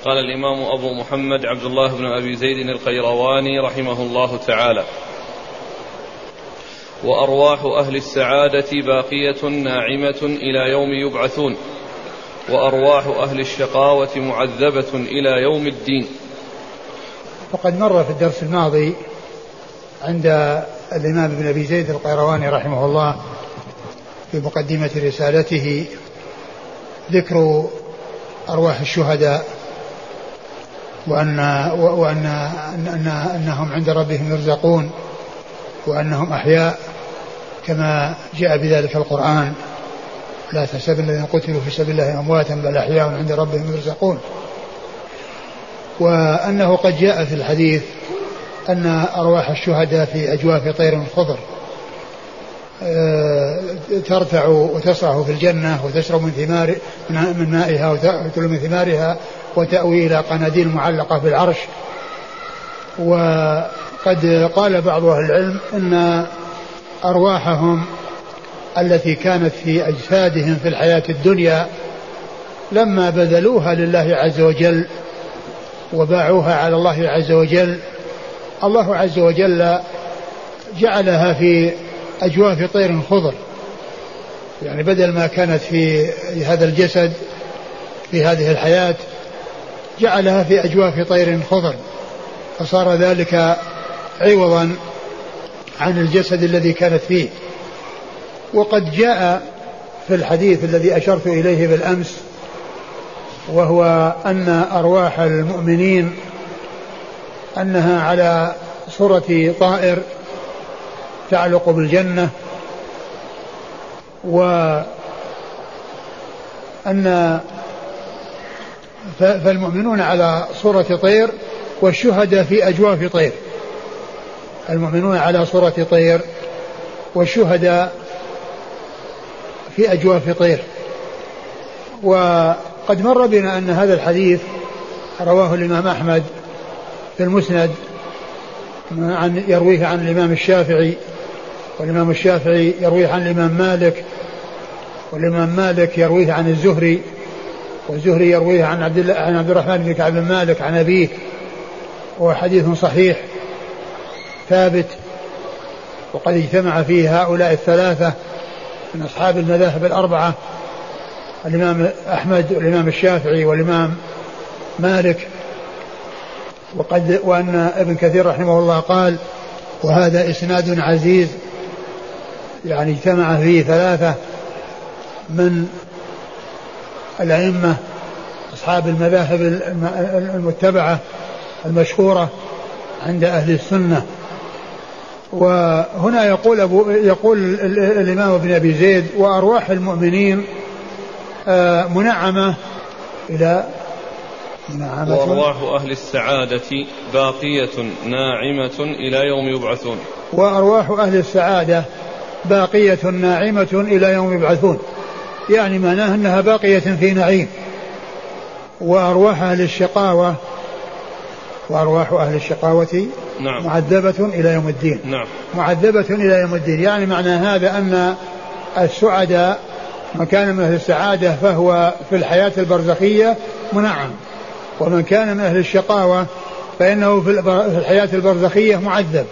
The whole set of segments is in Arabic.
قال الإمام أبو محمد عبد الله بن أبي زيد القيرواني رحمه الله تعالى: وأرواح أهل السعادة باقية ناعمة إلى يوم يبعثون، وأرواح أهل الشقاوة معذبة إلى يوم الدين. وقد مر في الدرس الماضي عند الإمام ابن أبي زيد القيرواني رحمه الله في مقدمة رسالته ذكر أرواح الشهداء، وأنهم عند ربهم يرزقون، وأنهم أحياء كما جاء بذلك في القرآن: لا تحسبن الذين قتلوا في سبيل الله أمواتا بل أحياء عند ربهم يرزقون. وأنه قد جاء في الحديث أن أرواح الشهداء في أجواف طير خضر ترتع وتصرح في الجنة وتشرب من مائها وتأكل من ثمارها وتأوي إلى قناديل معلقة في العرش. وقد قال بعض أهل العلم أن أرواحهم التي كانت في أجسادهم في الحياة الدنيا لما بذلوها لله عز وجل وباعوها على الله عز وجل، الله عز وجل جعلها في أجواف طير خضر، يعني بدل ما كانت في هذا الجسد في هذه الحياة جعلها في أجواف طير خضر، فصار ذلك عوضا عن الجسد الذي كانت فيه. وقد جاء في الحديث الذي أشرت إليه بالأمس، وهو أن أرواح المؤمنين أنها على صورة طائر تعلق بالجنة، فالمؤمنون على صورة طير والشهداء في أجواف طير. المؤمنون على صورة طير والشهداء في أجواف طير. وقد مر بنا أن هذا الحديث رواه الإمام أحمد في المسند، يرويه عن الإمام الشافعي، والإمام الشافعي يرويه عن الإمام مالك، والإمام مالك يرويه عن الزهري، والزهري يرويه عن عبد الرحمن بن كعب بن مالك عن أبيه، وهو حديث صحيح ثابت. وقد اجتمع فيه هؤلاء الثلاثة من أصحاب المذاهب الأربعة: الإمام أحمد والإمام الشافعي والإمام مالك. وأن ابن كثير رحمه الله قال: وهذا إسناد عزيز، يعني اجتمع فيه ثلاثة من الأئمة أصحاب المذاهب المتبعة المشهورة عند أهل السنة. وهنا يقول الإمام ابن أبي زيد: وأرواح المؤمنين منعمة وأرواح أهل السعادة باقية ناعمة إلى يوم يبعثون. وأرواح أهل السعادة باقية ناعمة إلى يوم يبعثون، يعني معناه أنها باقية في نعيم. وأرواح أهل الشقاوة نعم. معذبة إلى يوم الدين. نعم. معذبة إلى يوم الدين، يعني معنى هذا أن السعداء من كان من أهل السعادة فهو في الحياة البرزخية منعم، ومن كان من أهل الشقاوة فإنه في الحياة البرزخية معذب.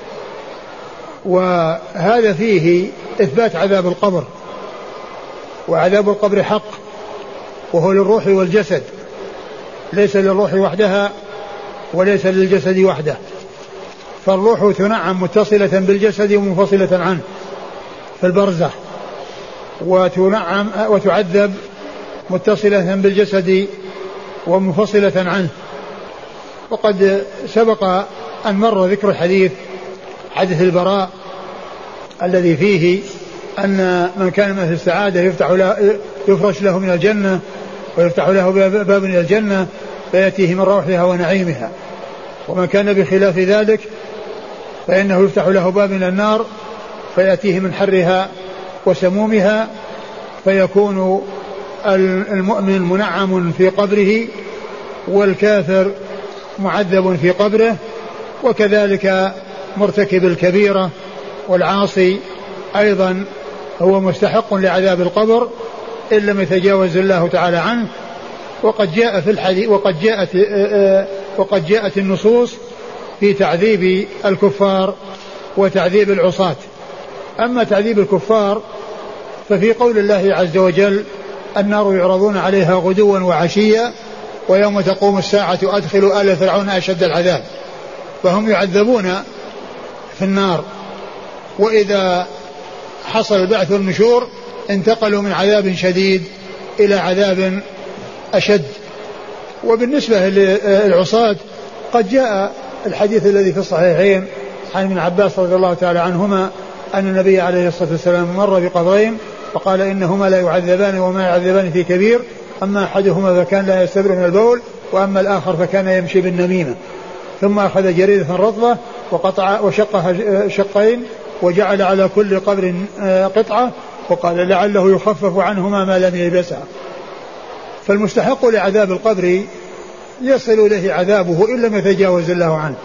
وهذا فيه إثبات عذاب القبر، وعذاب القبر حق، وهو للروح والجسد، ليس للروح وحدها وليس للجسد وحده. فالروح تنعم متصلة بالجسد ومنفصلة عنه في البرزخ، وتنعم وتعذب متصلة بالجسد ومنفصلة عنه. وقد سبق أن مر ذكر الحديث، حديث البراء الذي فيه أن من كان من أهل السعادة يفرش له من الجنة ويفتح له باب من الجنة فيأتيه من روحها ونعيمها، ومن كان بخلاف ذلك فإنه يفتح له باب من النار فيأتيه من حرها وسمومها، فيكون المؤمن منعم في قبره والكافر معذب في قبره، وكذلك مرتكب الكبيرة والعاصي أيضا هو مستحق لعذاب القبر إن لم يتجاوز الله تعالى عنه. وقد جاءت النصوص في تعذيب الكفار وتعذيب العصاة. أما تعذيب الكفار ففي قول الله عز وجل: النار يعرضون عليها غدوا وعشيا ويوم تقوم الساعة أدخلوا آل فرعون أشد العذاب. فهم يعذبون في النار، وإذا حصل البعث والنشور انتقلوا من عذاب شديد إلى عذاب أشد. وبالنسبة للعصاة قد جاء الحديث الذي في الصحيحين عن ابن عباس رضي الله تعالى عنهما أن النبي عليه الصلاة والسلام مر بقبرين فقال: إنهما لا يعذبان وما يعذبان في كبير، أما أحدهما فكان لا يستبر من البول، وأما الآخر فكان يمشي بالنميمة. ثم أخذ جريدة رطبة وقطع وشقها شقين وجعل على كل قبر قطعة، وقال: لعله يخفف عنهما ما لم يلبسها. فالمستحق لعذاب القبر يصل إليه عذابه إن لم يتجاوز الله عنه.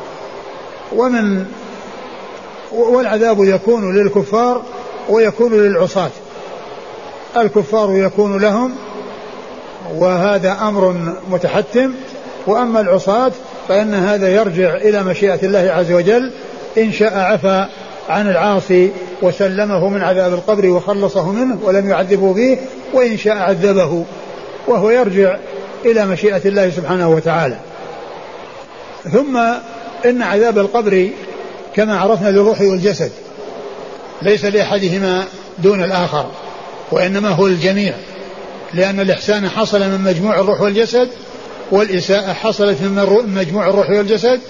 والعذاب يكون للكفار ويكون للعصاة. الكفار يكون لهم وهذا أمر متحتم، وأما العصاة فإن هذا يرجع إلى مشيئة الله عز وجل، إن شاء عفى عن العاصي وسلمه من عذاب القبر وخلصه منه ولم يعذبه به، وإن شاء عذبه، وهو يرجع إلى مشيئة الله سبحانه وتعالى. ثم إن عذاب القبر كما عرفنا للروح والجسد، ليس لأحدهما دون الآخر، وإنما هو الجميع، لأن الإحسان حصل من مجموع الروح والجسد، والإساءة حصلت من مجموع الروح والجسد.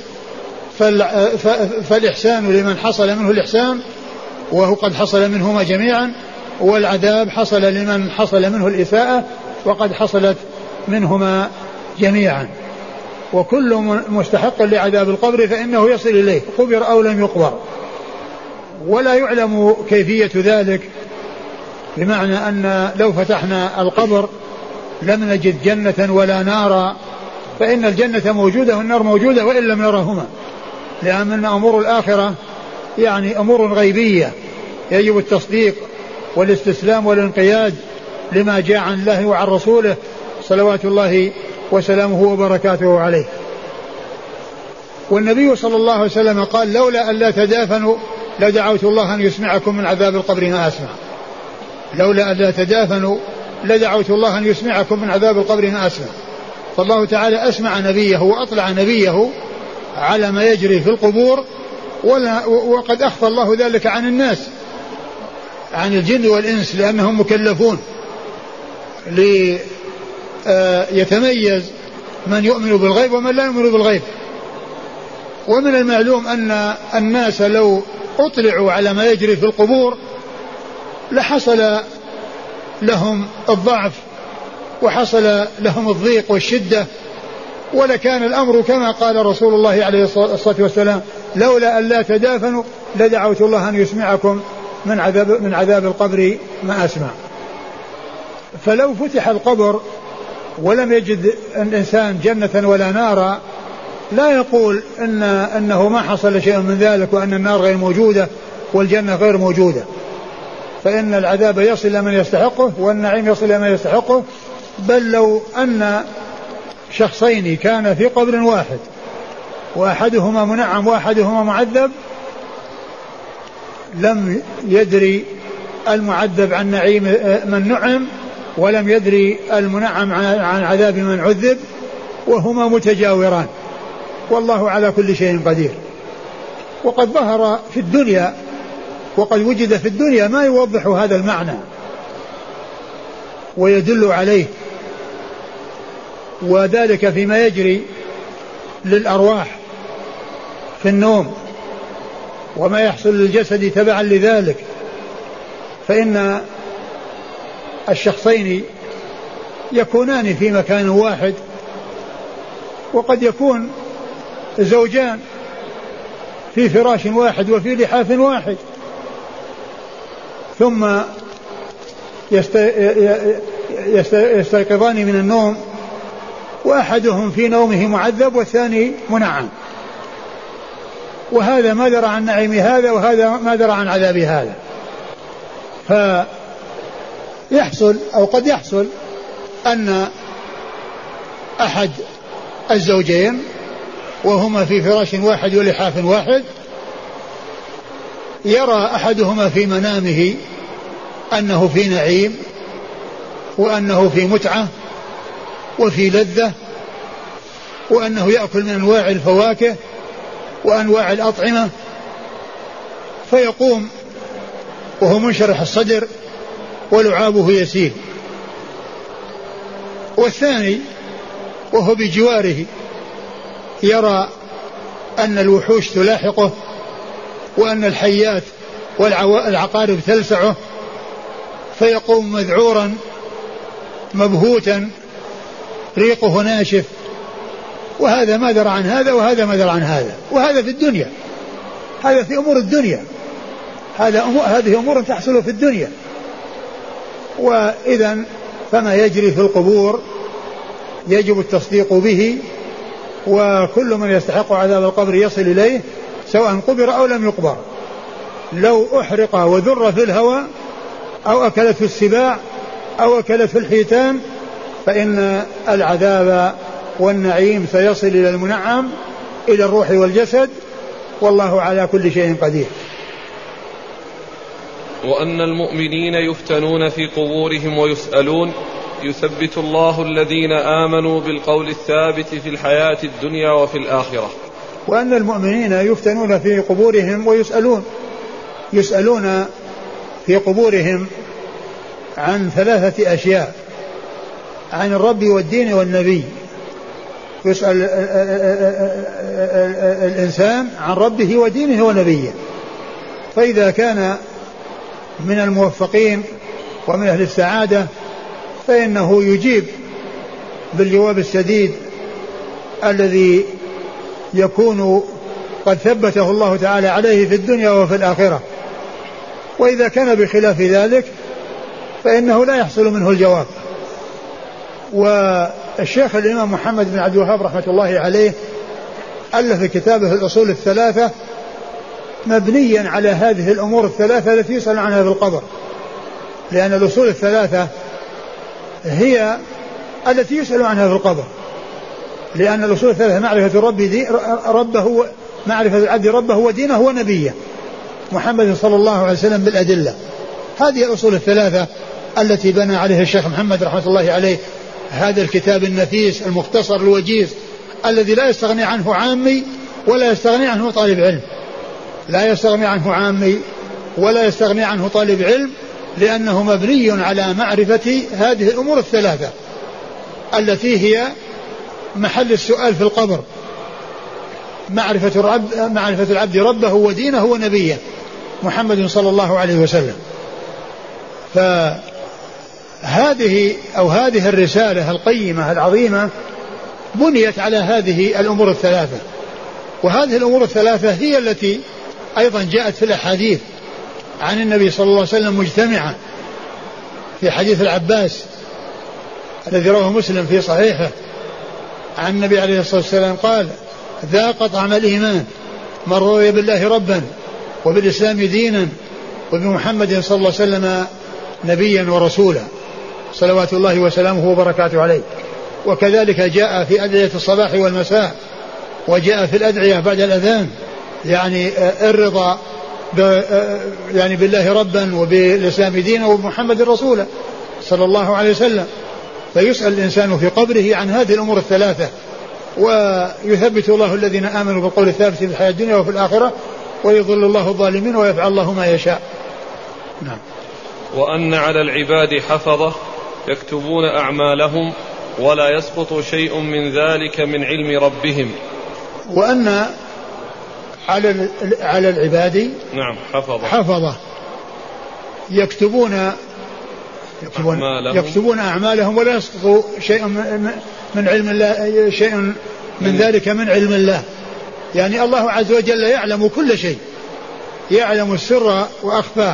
فالإحسان لمن حصل منه الإحسان وهو قد حصل منهما جميعا، والعذاب حصل لمن حصل منه الإساءة وقد حصلت منهما جميعا. وكل مستحق لعذاب القبر فإنه يصل إليه قبر أو لم يقبر، ولا يعلم كيفية ذلك، بمعنى أن لو فتحنا القبر لم نجد جنة ولا نارا، فإن الجنة موجودة والنار موجودة وإن لم نرهما، لأن أمور الآخرة يعني أمور غيبية يجب التصديق والاستسلام والانقياد لما جاء عن الله وعن رسوله صلوات الله وسلامه وبركاته عليه. والنبي صلى الله عليه وسلم قال: لولا أن لا تدافنوا لدعوت الله أن يسمعكم من عذاب القبر ما أسمع. لولا أن لا تدافنوا لدعوت الله أن يسمعكم من عذاب القبر ما أسمع. فالله تعالى أسمع نبيه وأطلع نبيه على ما يجري في القبور، وقد أخفى الله ذلك عن الناس، عن الجن والإنس، لأنهم مكلفون ليتميز من يؤمن بالغيب ومن لا يؤمن بالغيب. ومن المعلوم أن الناس لو أطلعوا على ما يجري في القبور لحصل لهم الضعف وحصل لهم الضيق والشدة، ولكان الأمر كما قال رسول الله عليه الصلاة والسلام: لولا أن لا تدافنوا لدعوت الله أن يسمعكم من عذاب القبر ما أسمع. فلو فتح القبر ولم يجد الإنسان جنة ولا نارا لا يقول أنه ما حصل شيء من ذلك، وأن النار غير موجودة والجنة غير موجودة، فإن العذاب يصل إلى من يستحقه والنعيم يصل إلى من يستحقه. بل لو أن شخصين كان في قبر واحد وأحدهما منعم وأحدهما معذب، لم يدري المعذب عن نعيم من نعم، ولم يدري المنعم عن عذاب من عذب، وهما متجاوران، والله على كل شيء قدير. وقد ظهر في الدنيا وقد وجد في الدنيا ما يوضح هذا المعنى ويدل عليه، وذلك فيما يجري للأرواح في النوم وما يحصل للجسد تبعا لذلك. فإن الشخصين يكونان في مكان واحد، وقد يكون زوجان في فراش واحد وفي لحاف واحد، ثم يستيقظان من النوم وأحدهم في نومه معذب والثاني منعم، وهذا ما درى عن نعيم هذا وهذا ما درى عن عذاب هذا. فيحصل أو قد يحصل أن أحد الزوجين وهما في فراش واحد ولحاف واحد، يرى أحدهما في منامه أنه في نعيم وأنه في متعة وفي لذة، وأنه يأكل من أنواع الفواكه وأنواع الأطعمة، فيقوم وهو منشرح الصدر ولعابه يسيل. والثاني وهو بجواره يرى أن الوحوش تلاحقه وأن الحيات والعقارب تلسعه، فيقوم مذعورا مبهوتا ريقه ناشف، وهذا ما درى عن هذا وهذا ما درى عن هذا، وهذا في الدنيا، هذا في أمور الدنيا، هذه أمور تحصل في الدنيا. وإذا فما يجري في القبور يجب التصديق به، وكل من يستحق عذاب القبر يصل إليه سواء قبر أو لم يقبر، لو أحرق وذر في الهواء أو أكلت في السباع أو أكلت في الحيتان فإن العذاب والنعيم سيصل إلى المنعم، إلى الروح والجسد، والله على كل شيء قدير. وأن المؤمنين يفتنون في قبورهم ويسألون، يثبت الله الذين آمنوا بالقول الثابت في الحياة الدنيا وفي الآخرة. وأن المؤمنين يفتنون في قبورهم يسألون في قبورهم عن 3 أشياء: عن الرب والدين والنبي. يسأل الإنسان عن ربه ودينه ونبيه، فإذا كان من الموفقين ومن أهل السعادة فإنه يجيب بالجواب السديد الذي يكون قد ثبته الله تعالى عليه في الدنيا وفي الآخرة. وإذا كان بخلاف ذلك فإنه لا يحصل منه الجواب. والشيخ الإمام محمد بن عبد الوهاب رحمة الله عليه ألف كتابه الأصول الثلاثة مبنيا على هذه الأمور الثلاثة التي يسأل عنها في القبر، لأن الأصول الثلاثة هي التي يسأل عنها في القبر، لأن الأصول الثلاثة معرفة ربه، معرفة العبد ربه ودينه ونبيه محمد صلى الله عليه وسلم بالأدلة. هذه الأصول الثلاثة التي بنى عليها الشيخ محمد رحمة الله عليه هذا الكتاب النفيس المختصر الوجيز الذي لا يستغني عنه عامي ولا يستغني عنه طالب علم، لا يستغني عنه عامي ولا يستغني عنه طالب علم، لأنه مبني على معرفة هذه الأمور الثلاثة التي هي محل السؤال في القبر: معرفة العبد ربه ودينه ونبيه محمد صلى الله عليه وسلم. فهذه هذه الرسالة القيمة العظيمة بنيت على هذه الأمور الثلاثة، وهذه الأمور الثلاثة هي التي أيضا جاءت في الأحاديث عن النبي صلى الله عليه وسلم مجتمعة. في حديث العباس الذي رواه مسلم في صحيحه عن النبي عليه الصلاة والسلام قال: ذاق طعم الإيمان من رضي بالله ربا وبالإسلام دينا وبمحمد صلى الله عليه وسلم نبيا ورسولا صلوات الله وسلامه وبركاته عليه. وكذلك جاء في أدعية الصباح والمساء، وجاء في الأدعية بعد الأذان، يعني الرضا يعني بالله ربا وبالإسلام دينا وبمحمد رسولا صلى الله عليه وسلم. فيسأل الإنسان في قبره عن هذه الأمور الثلاثة، ويثبت الله الذين آمنوا بالقول الثابت في الحياة الدنيا وفي الآخرة، ويضل الله الظالمين ويفعل الله ما يشاء. نعم. وأن على العباد حفظة يكتبون أعمالهم ولا يسقط شيء من ذلك من علم ربهم. وأن على العباد نعم حفظة يكتبون أعمالهم ولا يسقط شيء من علم الله، شيء من ذلك من علم الله. يعني الله عز وجل يعلم كل شيء، يعلم السر وأخفى،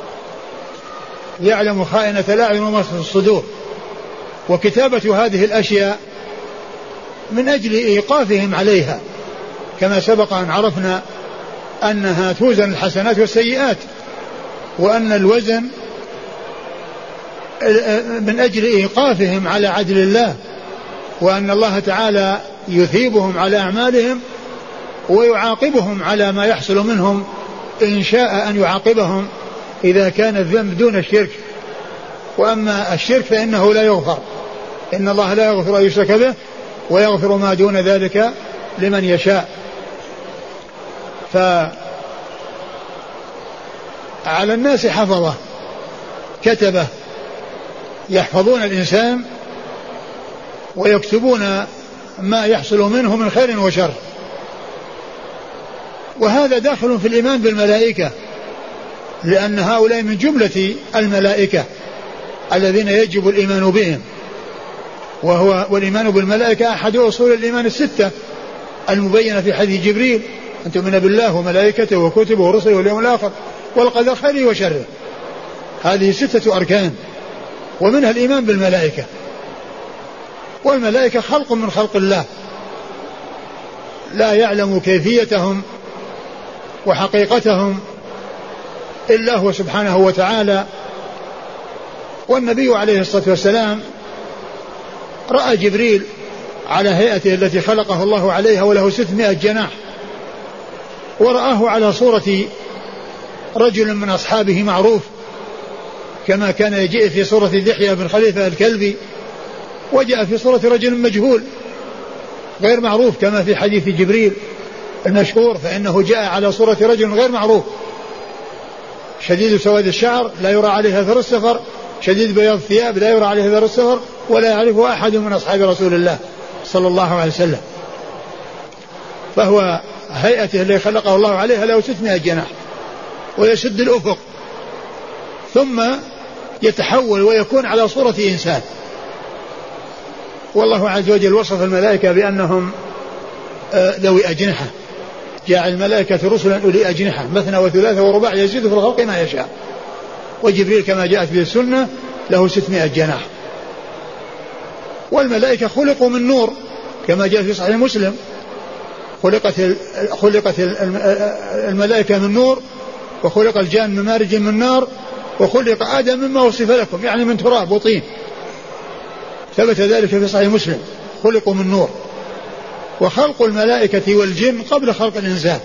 يعلم خائنة الأعين وما في الصدور. وكتابة هذه الأشياء من أجل إيقافهم عليها، كما سبق أن عرفنا أنها توزن الحسنات والسيئات، وأن الوزن من أجل إيقافهم على عدل الله وأن الله تعالى يثيبهم على أعمالهم ويعاقبهم على ما يحصل منهم إن شاء أن يعاقبهم إذا كان الذنب دون الشرك. وأما الشرك فإنه لا يغفر، إن الله لا يغفر أن يشرك به ويغفر ما دون ذلك لمن يشاء. فعلى الناس حفظة كتبة يحفظون الإنسان ويكتبون ما يحصل منه من خير وشر، وهذا داخل في الإيمان بالملائكة، لأن هؤلاء من جملة الملائكة الذين يجب الإيمان بهم، والإيمان بالملائكة أحد أصول الإيمان الستة المبينة في حديث جبريل: أن تؤمن بالله وملائكته وكتبه ورسله واليوم الآخر والقدر خيره وشره. هذه 6 أركان، ومنها الإيمان بالملائكة. والملائكة خلق من خلق الله لا يعلم كيفيتهم وحقيقتهم إلا هو سبحانه وتعالى. والنبي عليه الصلاة والسلام رأى جبريل على هيئته التي خلقه الله عليها وله 600 جناح، ورآه على صورة رجل من أصحابه معروف، كما كان يجيء في صورة دحية بن خليفة الكلبي، وجاء في صورة رجل مجهول غير معروف كما في حديث جبريل المشهور، فإنه جاء على صورة رجل غير معروف شديد سواد الشعر لا يرى عليه أثر السفر، شديد بياض الثياب لا يرى عليه أثر السفر، ولا يعرفه أحد من أصحاب رسول الله صلى الله عليه وسلم. فهو هيئته التي خلقه الله عليها له 600 جناح، ويسد الأفق ثم يتحول ويكون على صورة إنسان. والله عز وجل وصف الملائكة بأنهم ذوي أجنحة، جاء الملائكة رسلا أولي أجنحة مثنى وثلاثة ورباع يزيد في الخلق ما يشاء. وجبريل كما جاءت به السنة له 600 جناح. والملائكة خلقوا من نور كما جاء في صحيح مسلم: خلقت الملائكة من نور، وخلق الجان من مارج من نار، وخلق آدم مما وصف لكم، يعني من تراب وطين. ثبت ذلك في صحيح مسلم، خلقوا من نور. وخلق الملائكة والجن قبل خلق الإنسان،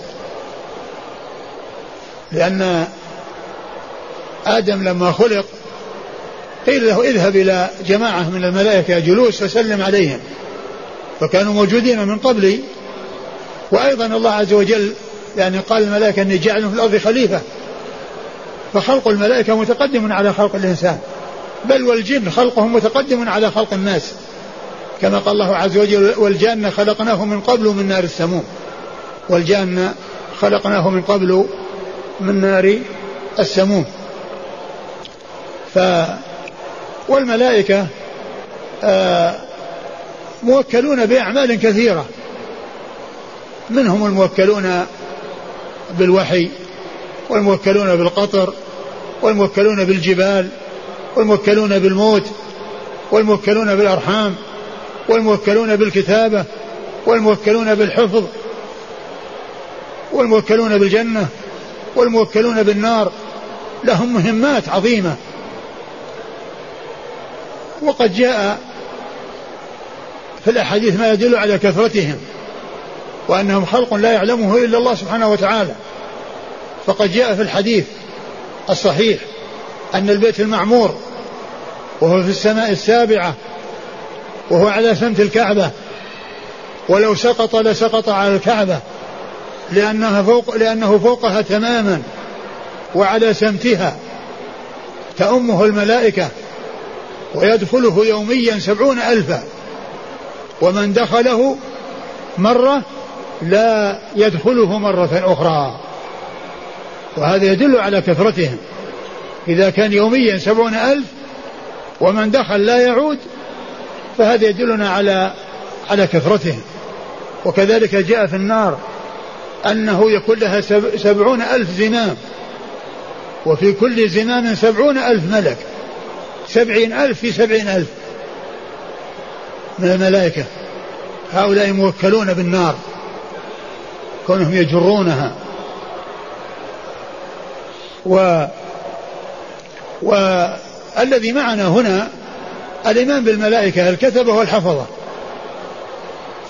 لأن آدم لما خلق قيل له: اذهب إلى جماعة من الملائكة جلوس فسلم عليهم، فكانوا موجودين من قبل. وأيضا الله عز وجل يعني قال الملائكة: أني جاعل في الأرض خليفة. فخلق الملائكة متقدم على خلق الإنسان، بل والجن خلقهم متقدم على خلق الناس، كما قال الله عز وجل: والجان خلقناه من قبل من نار السموم. والجان خلقناه من قبل من نار السموم. والملائكة موكلون بأعمال كثيرة، منهم الموكلون بالوحي، والموكلون بالقطر، والموكلون بالجبال، والموكلون بالموت، والموكلون بالأرحام، والموكلون بالكتابة، والموكلون بالحفظ، والموكلون بالجنة، والموكلون بالنار. لهم مهمات عظيمة. وقد جاء في الأحاديث ما يدل على كثرتهم، وأنهم خلق لا يعلمه إلا الله سبحانه وتعالى. فقد جاء في الحديث الصحيح أن البيت المعمور وهو في السماء السابعة وهو على سمت الكعبة، ولو سقط لسقط على الكعبة لأنه فوقها تماما وعلى سمتها، تأمه الملائكة، ويدخله يوميا 70,000، ومن دخله مرة لا يدخله مرة أخرى. وهذا يدل على كثرتهم. إذا كان يوميا 70,000 ومن دخل لا يعود، فهذا يدلنا على كثرتهم. وكذلك جاء في النار أنه يكون لها 70,000 زمام، وفي كل زمام 70,000 ملك، 70,000 في 70,000 من الملائكة. هؤلاء موكلون بالنار كونهم يجرونها. والذي معنا هنا الإيمان بالملائكة الكتبة والحفظة،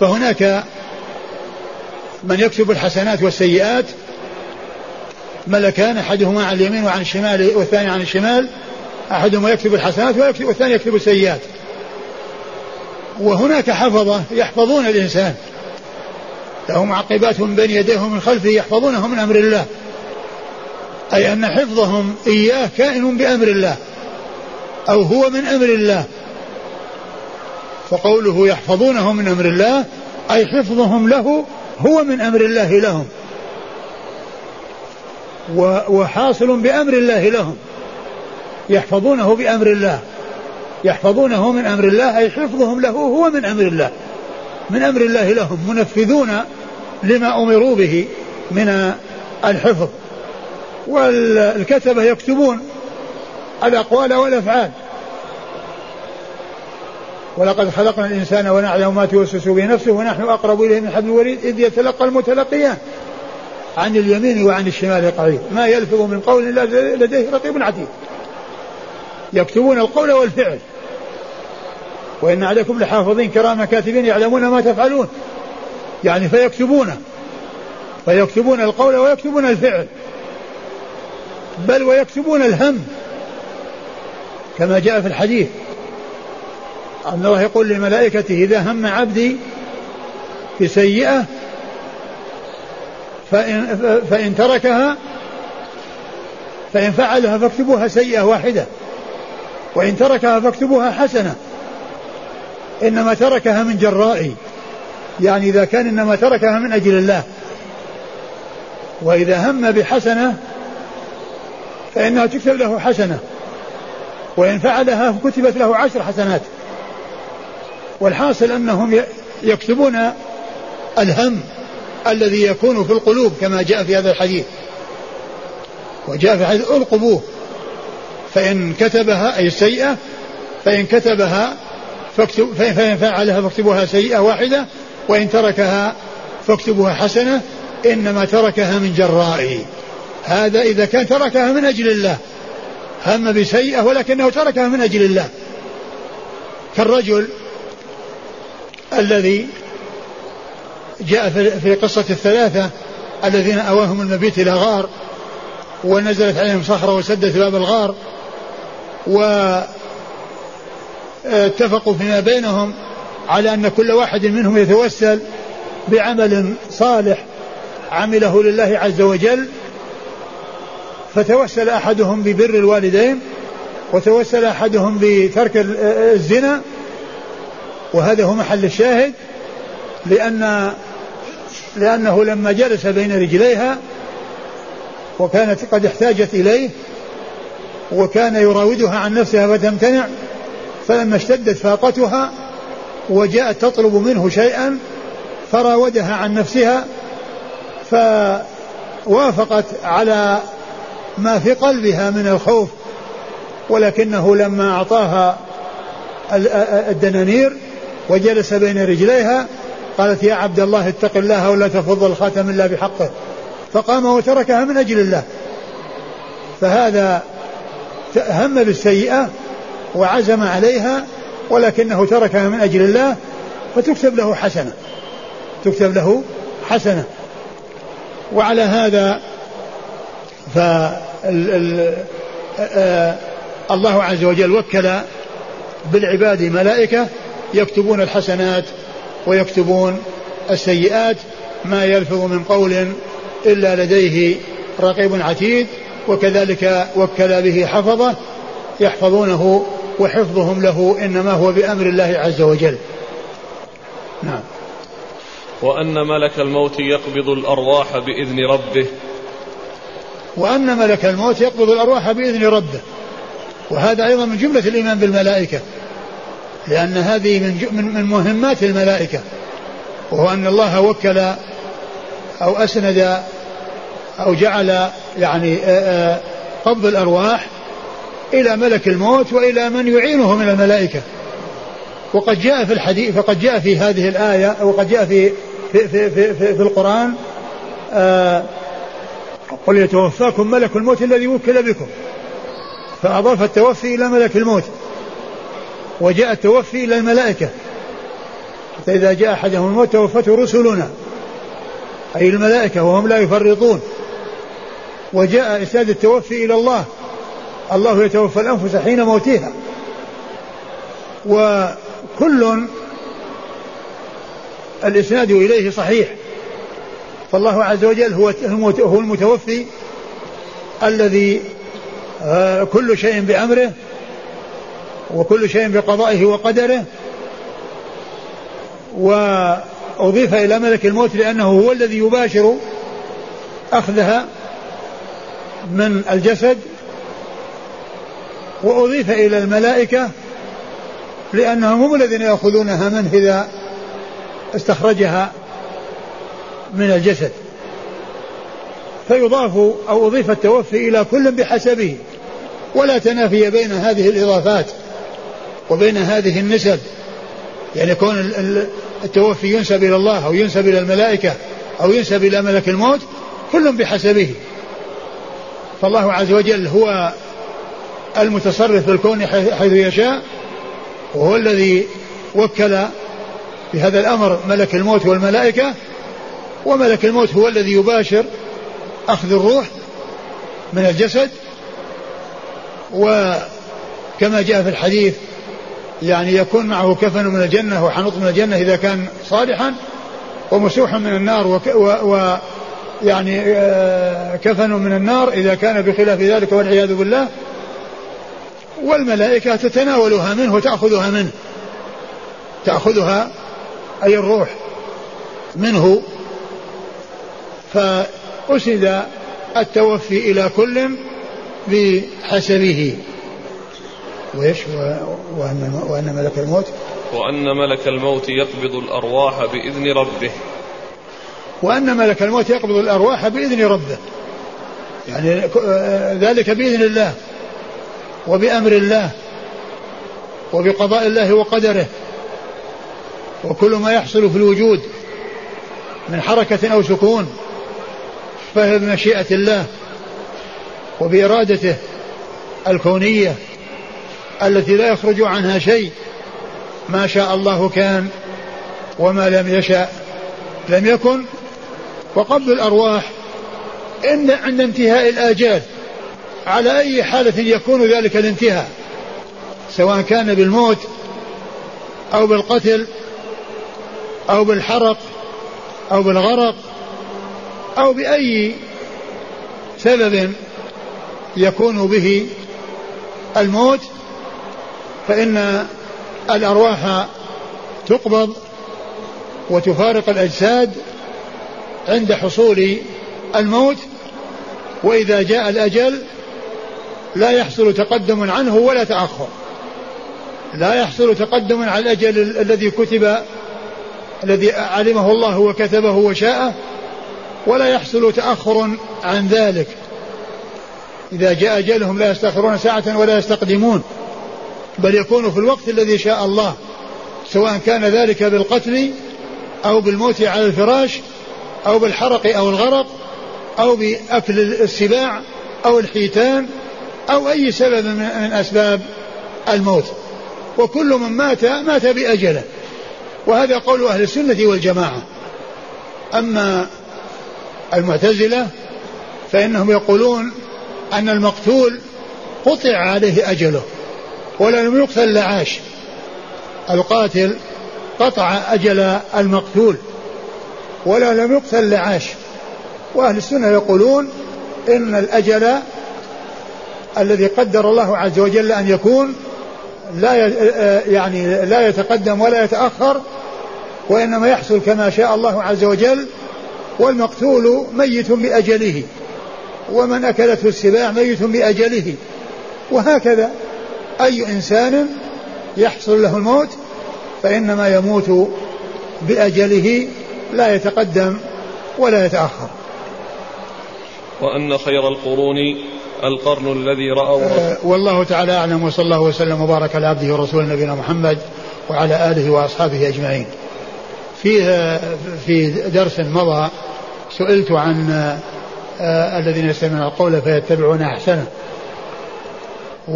فهناك من يكتب الحسنات والسيئات ملكان، أحدهما عن اليمين وعن الشمال والثاني عن الشمال، أحدهما يكتب الحسنات والثاني يكتب السيئات. وهناك حفظة يحفظون الإنسان، لهم معقبات من بين يديه ومن خلفه يحفظونه من أمر الله، أي أن حفظهم إياه كائن بأمر الله أو هو من أمر الله. فقوله يحفظونه من أمر الله أي حفظهم له هو من أمر الله لهم، وحاصل بأمر الله لهم، يحفظونه بأمر الله، يحفظونه من أمر الله أي حفظهم له هو من أمر الله، من أمر الله لهم، منفذون لما أمروا به من الحفظ. والكتبة يكتبون الأقوال والأفعال. ولقد خلقنا الإنسان ونعلم ما توسوس به نفسه ونحن أقرب إليه من حبل الوريد إذ يتلقى المتلقيان عن اليمين وعن الشمال قعيد ما يلفظ من قول إلا لديه رقيب عتيد. يكتبون القول والفعل. وإن عليكم لحافظين كراما كاتبين يعلمون ما تفعلون، يعني فيكتبون القول ويكتبون الفعل، بل ويكتبون الهم كما جاء في الحديث أن الله يقول للملائكة إذا هم عبدي بسيئة فإن تركها فإن فعلها فاكتبوها سيئة واحدة وإن تركها فاكتبوها حسنة، إنما تركها من جرائي، يعني إذا كان إنما تركها من أجل الله. وإذا هم بحسنة فإنها تكتب له حسنة، وإن فعلها فكتبت له 10 حسنات. والحاصل أنهم يكتبون الهم الذي يكون في القلوب كما جاء في هذا الحديث. وجاء في حديث ألقبوه، فإن كتبها أي السيئة فإن كتبها فإن فعلها فاكتبوها سيئة واحدة وإن تركها فاكتبوها حسنة، إنما تركها من جرائي. هذا إذا كان تركها من أجل الله، هم بسيئة ولكنه تركها من أجل الله، كالرجل الذي جاء في قصة الثلاثة الذين أواهم المبيت إلى غار ونزلت عليهم صخرة وسدت باب الغار، واتفقوا فيما بينهم على أن كل واحد منهم يتوسل بعمل صالح عمله لله عز وجل. فتوسل أحدهم ببر الوالدين، وتوسل أحدهم بترك الزنا، وهذا هو محل الشاهد، لأنه لما جلس بين رجليها وكانت قد احتاجت إليه وكان يراودها عن نفسها فتمتنع، فلما اشتدت فاقتها وجاءت تطلب منه شيئا فراودها عن نفسها فوافقت على ما في قلبها من الخوف، ولكنه لما أعطاها الدنانير وجلس بين رجليها قالت يا عبد الله اتق الله ولا تفض الخاتم إلا بحقه، فقام وتركها من أجل الله. فهذا هم بالسيئة وعزم عليها ولكنه تركها من أجل الله، فتكتب له حسنة، تكتب له حسنة. وعلى هذا الله عز وجل وكل بالعباد ملائكة يكتبون الحسنات ويكتبون السيئات، ما يلفظ من قول إلا لديه رقيب عتيد. وكذلك وكل به حفظة يحفظونه، وحفظهم له إنما هو بأمر الله عز وجل. نعم. وأن ملك الموت يقبض الأرواح بإذن ربه. وأن ملك الموت يقبض الأرواح بإذن ربه، وهذا أيضا من جملة الإيمان بالملائكة، لأن هذه من مهمات الملائكة، وهو أن الله وكل أو أسند أو جعل يعني قبض الأرواح إلى ملك الموت وإلى من يعينه من الملائكة. وقد جاء في الحديث، فقد جاء في هذه الآية، وقد جاء في القرآن قل يتوفاكم ملك الموت الذي وكل بكم، فأضاف التوفي إلى ملك الموت، وجاء التوفي إلى الملائكة، حتى إذا جاء أحدهم الموت توفته رسلنا أي الملائكة وهم لا يفرطون. وجاء إسناد التوفي إلى الله، الله يتوفى الأنفس حين موتها. وكل الإسناد إليه صحيح، فالله عز وجل هو المتوفي الذي كل شيء بأمره وكل شيء بقضائه وقدره. وأضيف إلى ملك الموت لأنه هو الذي يباشر أخذها من الجسد، وأضيف إلى الملائكة لأنهم هم الذين يأخذونها منه إذا استخرجها من الجسد. فيضاف أو أضيف التوفي إلى كل بحسبه، ولا تنافي بين هذه الإضافات وبين هذه النسب، يعني يكون التوفي ينسب إلى الله أو ينسب إلى الملائكة أو ينسب إلى ملك الموت، كل بحسبه. فالله عز وجل هو المتصرف بالكون حيث يشاء، وهو الذي وكل بهذا الأمر ملك الموت والملائكة، وملك الموت هو الذي يباشر أخذ الروح من الجسد. وكما جاء في الحديث يعني يكون معه كفن من الجنة وحنوط من الجنة إذا كان صالحا، ومسوح من النار يعني كفن من النار إذا كان بخلاف ذلك والعياذ بالله. والملائكة تتناولها منه وتأخذها منه، تأخذها أي الروح منه. فأسد التوفي إلى كل بحسبه. وأن ملك الموت يقبض الأرواح بإذن ربه. وأن ملك الموت يقبض الأرواح بإذن ربه، يعني ذلك بإذن الله وبأمر الله وبقضاء الله وقدره. وكل ما يحصل في الوجود من حركة أو سكون فهي بمشيئة الله وبإرادته الكونية التي لا يخرج عنها شيء، ما شاء الله كان وما لم يشأ لم يكن. وقبض الأرواح عند انتهاء الآجال على أي حالة يكون ذلك الانتهاء، سواء كان بالموت أو بالقتل أو بالحرق أو بالغرق أو بأي سبب يكون به الموت، فإن الأرواح تقبض وتفارق الأجساد عند حصول الموت. وإذا جاء الأجل لا يحصل تقدم عنه ولا تأخر، لا يحصل تقدم على الأجل الذي كتب الذي علمه الله وكتبه وشاءه، ولا يحصل تأخر عن ذلك. إذا جاء أجلهم لا يستأخرون ساعة ولا يستقدمون، بل يكون في الوقت الذي شاء الله، سواء كان ذلك بالقتل أو بالموت على الفراش أو بالحرق أو الغرق أو بأكل السباع أو الحيتان أو أي سبب من أسباب الموت. وكل من مات بأجله، وهذا قول أهل السنة والجماعة. أما المعتزلة فإنهم يقولون أن المقتول قطع عليه أجله ولم يقتل لعاش، القاتل قطع أجل المقتول ولا لم يقتل لعاش. وأهل السنة يقولون إن الأجل الذي قدر الله عز وجل أن يكون لا يتقدم ولا يتأخر، وإنما يحصل كما شاء الله عز وجل. والمقتول ميت بأجله، ومن أكلته السباع ميت بأجله، وهكذا أي إنسان يحصل له الموت فإنما يموت بأجله، لا يتقدم ولا يتأخر. وأن خير القرون القرن الذي رأوا والله تعالى أعلم، وصلى الله وسلم وبارك على عبده ورسوله نبينا محمد وعلى آله وأصحابه أجمعين. في درس مضى سئلت عن الذين يستمعون القول فيتبعون أحسنه،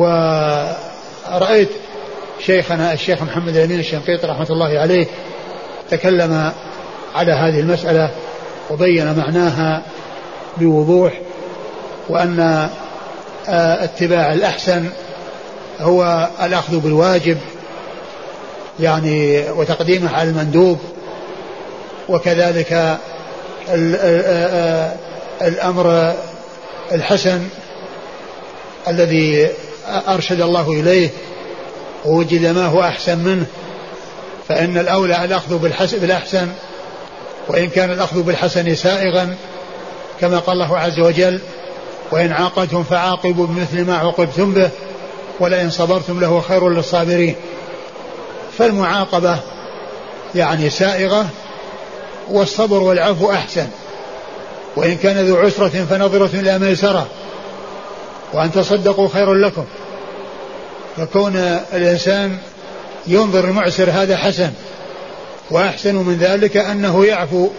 ورأيت شيخنا الشيخ محمد الأمين الشنقيطي رحمة الله عليه تكلم على هذه المسألة وبين معناها بوضوح، وأن اتباع الأحسن هو الأخذ بالواجب يعني وتقديمه على المندوب، وكذلك الأمر الحسن الذي أرشد الله إليه ووجد ما هو أحسن منه، فإن الأولى الأخذ بالأحسن، وإن كان الأخذ بالحسن سائغا كما قال الله عز وجل: وإن عاقبتم فعاقبوا بمثل ما عوقبتم به ولئن صبرتم لهو خير للصابرين. فالمعاقبة يعني سائغة، والصبر والعفو أحسن، وإن كان ذو عسرة فنظرة إلى ميسرة، وأن تصدقوا خير لكم. فكون الإنسان ينظر المعسر هذا حسن، وأحسن من ذلك أنه يعفو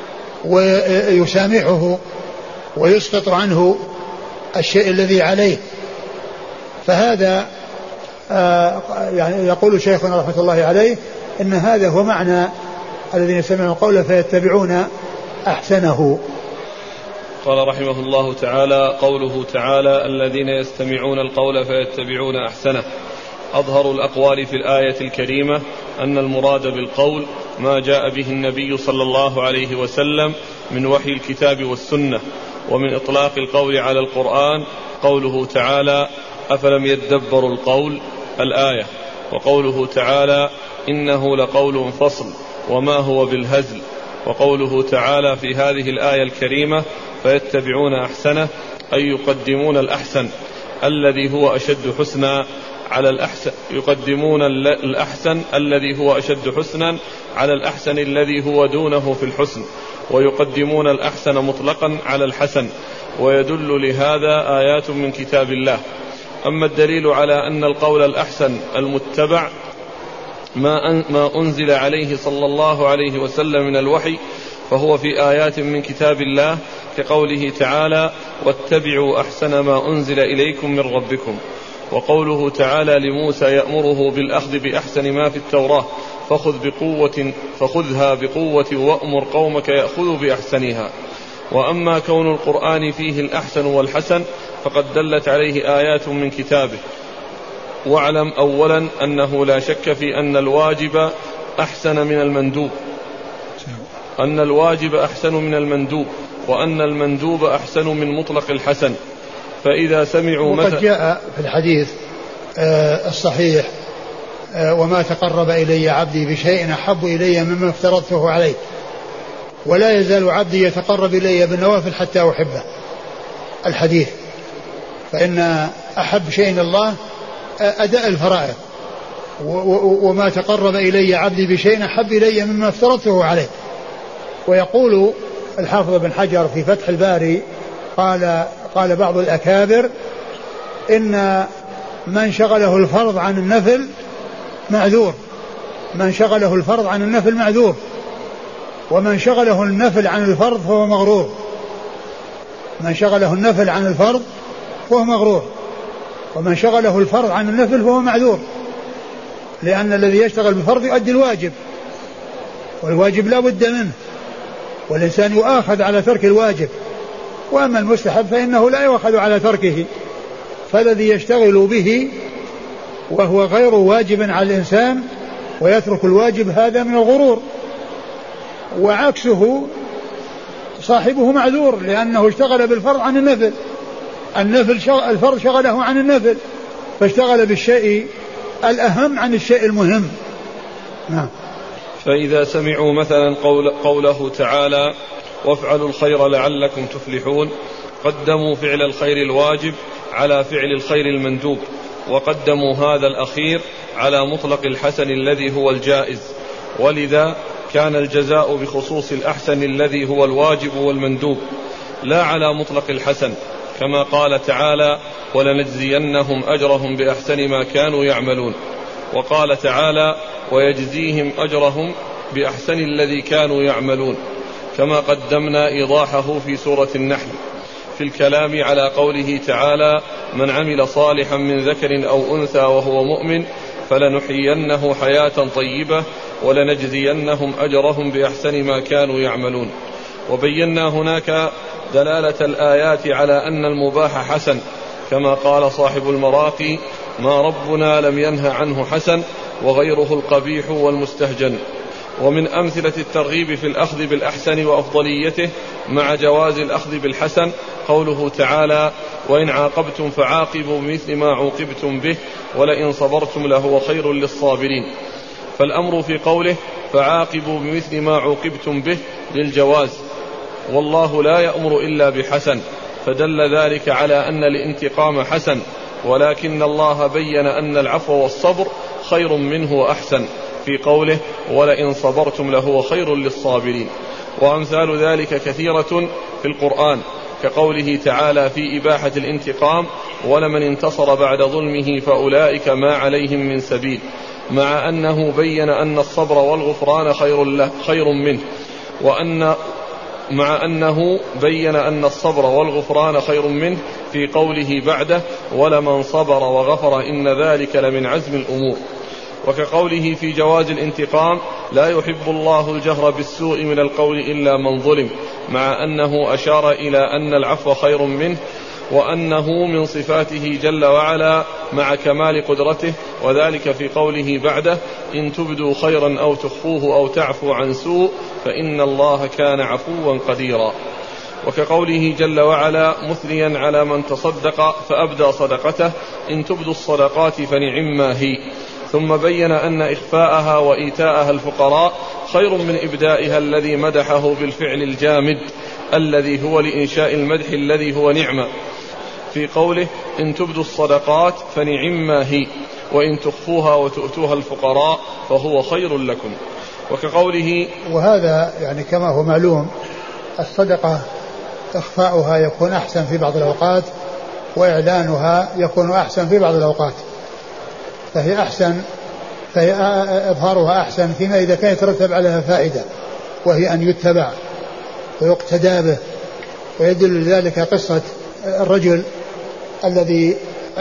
ويسامحه ويسقط عنه الشيء الذي عليه. فهذا يعني يقول شيخنا رحمة الله عليه إن هذا هو معنى الذين يستمعون القول فيتبعون أحسنه. قال رحمه الله تعالى: قوله تعالى: الذين يستمعون القول فيتبعون أحسنه. أظهر الأقوال في الآية الكريمة أن المراد بالقول ما جاء به النبي صلى الله عليه وسلم من وحي الكتاب والسنة. ومن إطلاق القول على القرآن قوله تعالى: أفلم يدبروا القول الآية. وقوله تعالى: إنه لقول فصل وما هو بالهزل. وقوله تعالى في هذه الآية الكريمة: فيتبعون أحسنه، أي يقدمون الأحسن الذي هو أشد حسنا على الأحسن، يقدمون الأحسن الذي هو أشد حسنا على الأحسن الذي هو دونه في الحسن، ويقدمون الأحسن مطلقا على الحسن. ويدل لهذا آيات من كتاب الله. أما الدليل على أن القول الأحسن المتبع ما أنزل عليه صلى الله عليه وسلم من الوحي، فهو في آيات من كتاب الله كقوله تعالى: واتبعوا أحسن ما أنزل إليكم من ربكم. وقوله تعالى لموسى يأمره بالأخذ بأحسن ما في التوراة فخذها بقوة وأمر قومك يأخذوا بأحسنها. وأما كون القرآن فيه الأحسن والحسن فقد دلت عليه آيات من كتابه. واعلم أولا أنه لا شك في أن الواجب أحسن من المندوب، وأن المندوب أحسن من مطلق الحسن. فإذا سمعوا وقد جاء في الحديث الصحيح: وما تقرب إلي عبدي بشيء أحب إلي مما افترضته عليه، ولا يزال عبدي يتقرب إلي بالنوافل حتى أحبه. الحديث. فإن أحب شيء الله أداء الفرائض، وما تقرب إلي عبدي بشيء أحب إلي مما افترضته عليه. ويقول الحافظ بن حجر في فتح الباري قال بعض الأكابر: إن من شغله الفرض عن النفل معذور، من شغله الفرض عن النفل معذور، ومن شغله النفل عن الفرض فهو مغرور. من شغله النفل عن الفرض فهو مغرور، ومن شغله الفرض عن النفل فهو معذور، لأن الذي يشتغل بالفرض يؤدي الواجب، والواجب لا بد منه، والإنسان يؤاخذ على ترك الواجب. وأما المستحب فإنه لا يؤاخذ على تركه. فالذي يشتغل به وهو غير واجب على الإنسان ويترك الواجب هذا من الغرور، وعكسه صاحبه معذور لأنه اشتغل بالفرض عن النفل. الفرض شغله عن النفل، فاشتغل بالشيء الأهم عن الشيء المهم. نعم. فإذا سمعوا مثلا قوله تعالى: وافعلوا الخير لعلكم تفلحون، قدموا فعل الخير الواجب على فعل الخير المندوب، وقدموا هذا الأخير على مطلق الحسن الذي هو الجائز. ولذا كان الجزاء بخصوص الأحسن الذي هو الواجب والمندوب، لا على مطلق الحسن، كما قال تعالى: ولنجزينهم أجرهم بأحسن ما كانوا يعملون. وقال تعالى: ويجزيهم أجرهم بأحسن الذي كانوا يعملون، كما قدمنا إيضاحه في سورة النحل في الكلام على قوله تعالى: من عمل صالحا من ذكر أو أنثى وهو مؤمن فلنحيينه حياة طيبة ولنجزينهم أجرهم بأحسن ما كانوا يعملون. وبينا هناك دلالة الآيات على أن المباح حسن، كما قال صاحب المراقي: ما ربنا لم ينه عنه حسن وغيره القبيح والمستهجن. ومن أمثلة الترغيب في الأخذ بالأحسن وأفضليته مع جواز الأخذ بالحسن قوله تعالى: وإن عاقبتم فعاقبوا بمثل ما عوقبتم به ولئن صبرتم لهو خير للصابرين. فالأمر في قوله فعاقبوا بمثل ما عوقبتم به للجواز، والله لا يأمر إلا بحسن، فدل ذلك على أن الانتقام حسن، ولكن الله بين أن العفو والصبر خير منه وأحسن في قوله: ولئن صبرتم لهو خير للصابرين. وأمثال ذلك كثيرة في القرآن، كقوله تعالى في إباحة الانتقام: ولمن انتصر بعد ظلمه فأولئك ما عليهم من سبيل، مع أنه بين أن الصبر والغفران خير منه، مع أنه بين أن الصبر والغفران خير منه في قوله بعده: ولمن صبر وغفر إن ذلك لمن عزم الأمور. وكقوله في جواز الانتقام: لا يحب الله الجهر بالسوء من القول إلا من ظلم، مع أنه أشار إلى أن العفو خير منه، وأنه من صفاته جل وعلا مع كمال قدرته، وذلك في قوله بعده: إن تبدوا خيرا أو تخفوه أو تعفو عن سوء فإن الله كان عفوا قديرا. وكقوله جل وعلا مثنيا على من تصدق فأبدى صدقته: إن تبدوا الصدقات فنعما هي. ثم بين أن إخفاءها وإيتاءها الفقراء خير من إبدائها الذي مدحه بالفعل الجامد الذي هو لإنشاء المدح الذي هو نعمة، في قوله: إن تبدوا الصدقات فنعما هي، وإن تخفوها وتؤتوها الفقراء فهو خير لكم. وكقوله: وهذا يعني كما هو معلوم الصدقة إخفاؤها يكون أحسن في بعض الأوقات، وإعلانها يكون أحسن في بعض الأوقات، فهي إظهارها أحسن فيما إذا كان يترتب عليها فائدة، وهي أن يتبع ويقتدى به. ويدل لذلك قصة الرجل الذي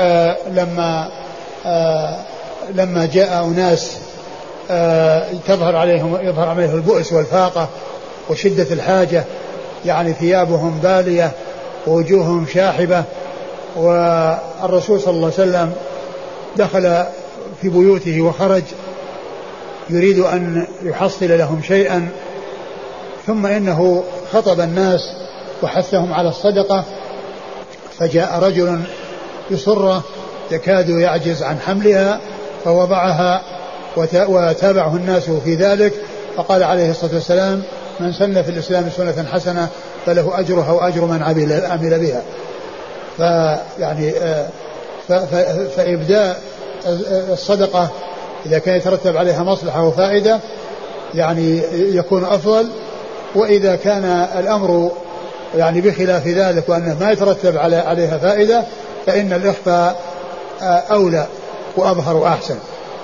لما جاء أناس يظهر عليه البؤس والفاقة وشدة الحاجة، يعني ثيابهم بالية ووجوههم شاحبة، والرسول صلى الله عليه وسلم دخل في بيوته وخرج يريد أن يحصل لهم شيئا، ثم إنه خطب الناس وحثهم على الصدقة، فجاء رجل بصرة يكاد يعجز عن حملها فوضعها، وتابعه الناس في ذلك، فقال عليه الصلاة والسلام: من سن في الإسلام سنة حسنة فله أجرها وأجر من عمل بها. فيعني فإبداء الصدقة إذا كان يترتب عليها مصلحة وفائدة يعني يكون أفضل، وإذا كان الأمر يعني بخلاف ذلك وأنه ما يترتب عليها فائدة فإن الإخفاء أولى وأظهر وأحسن.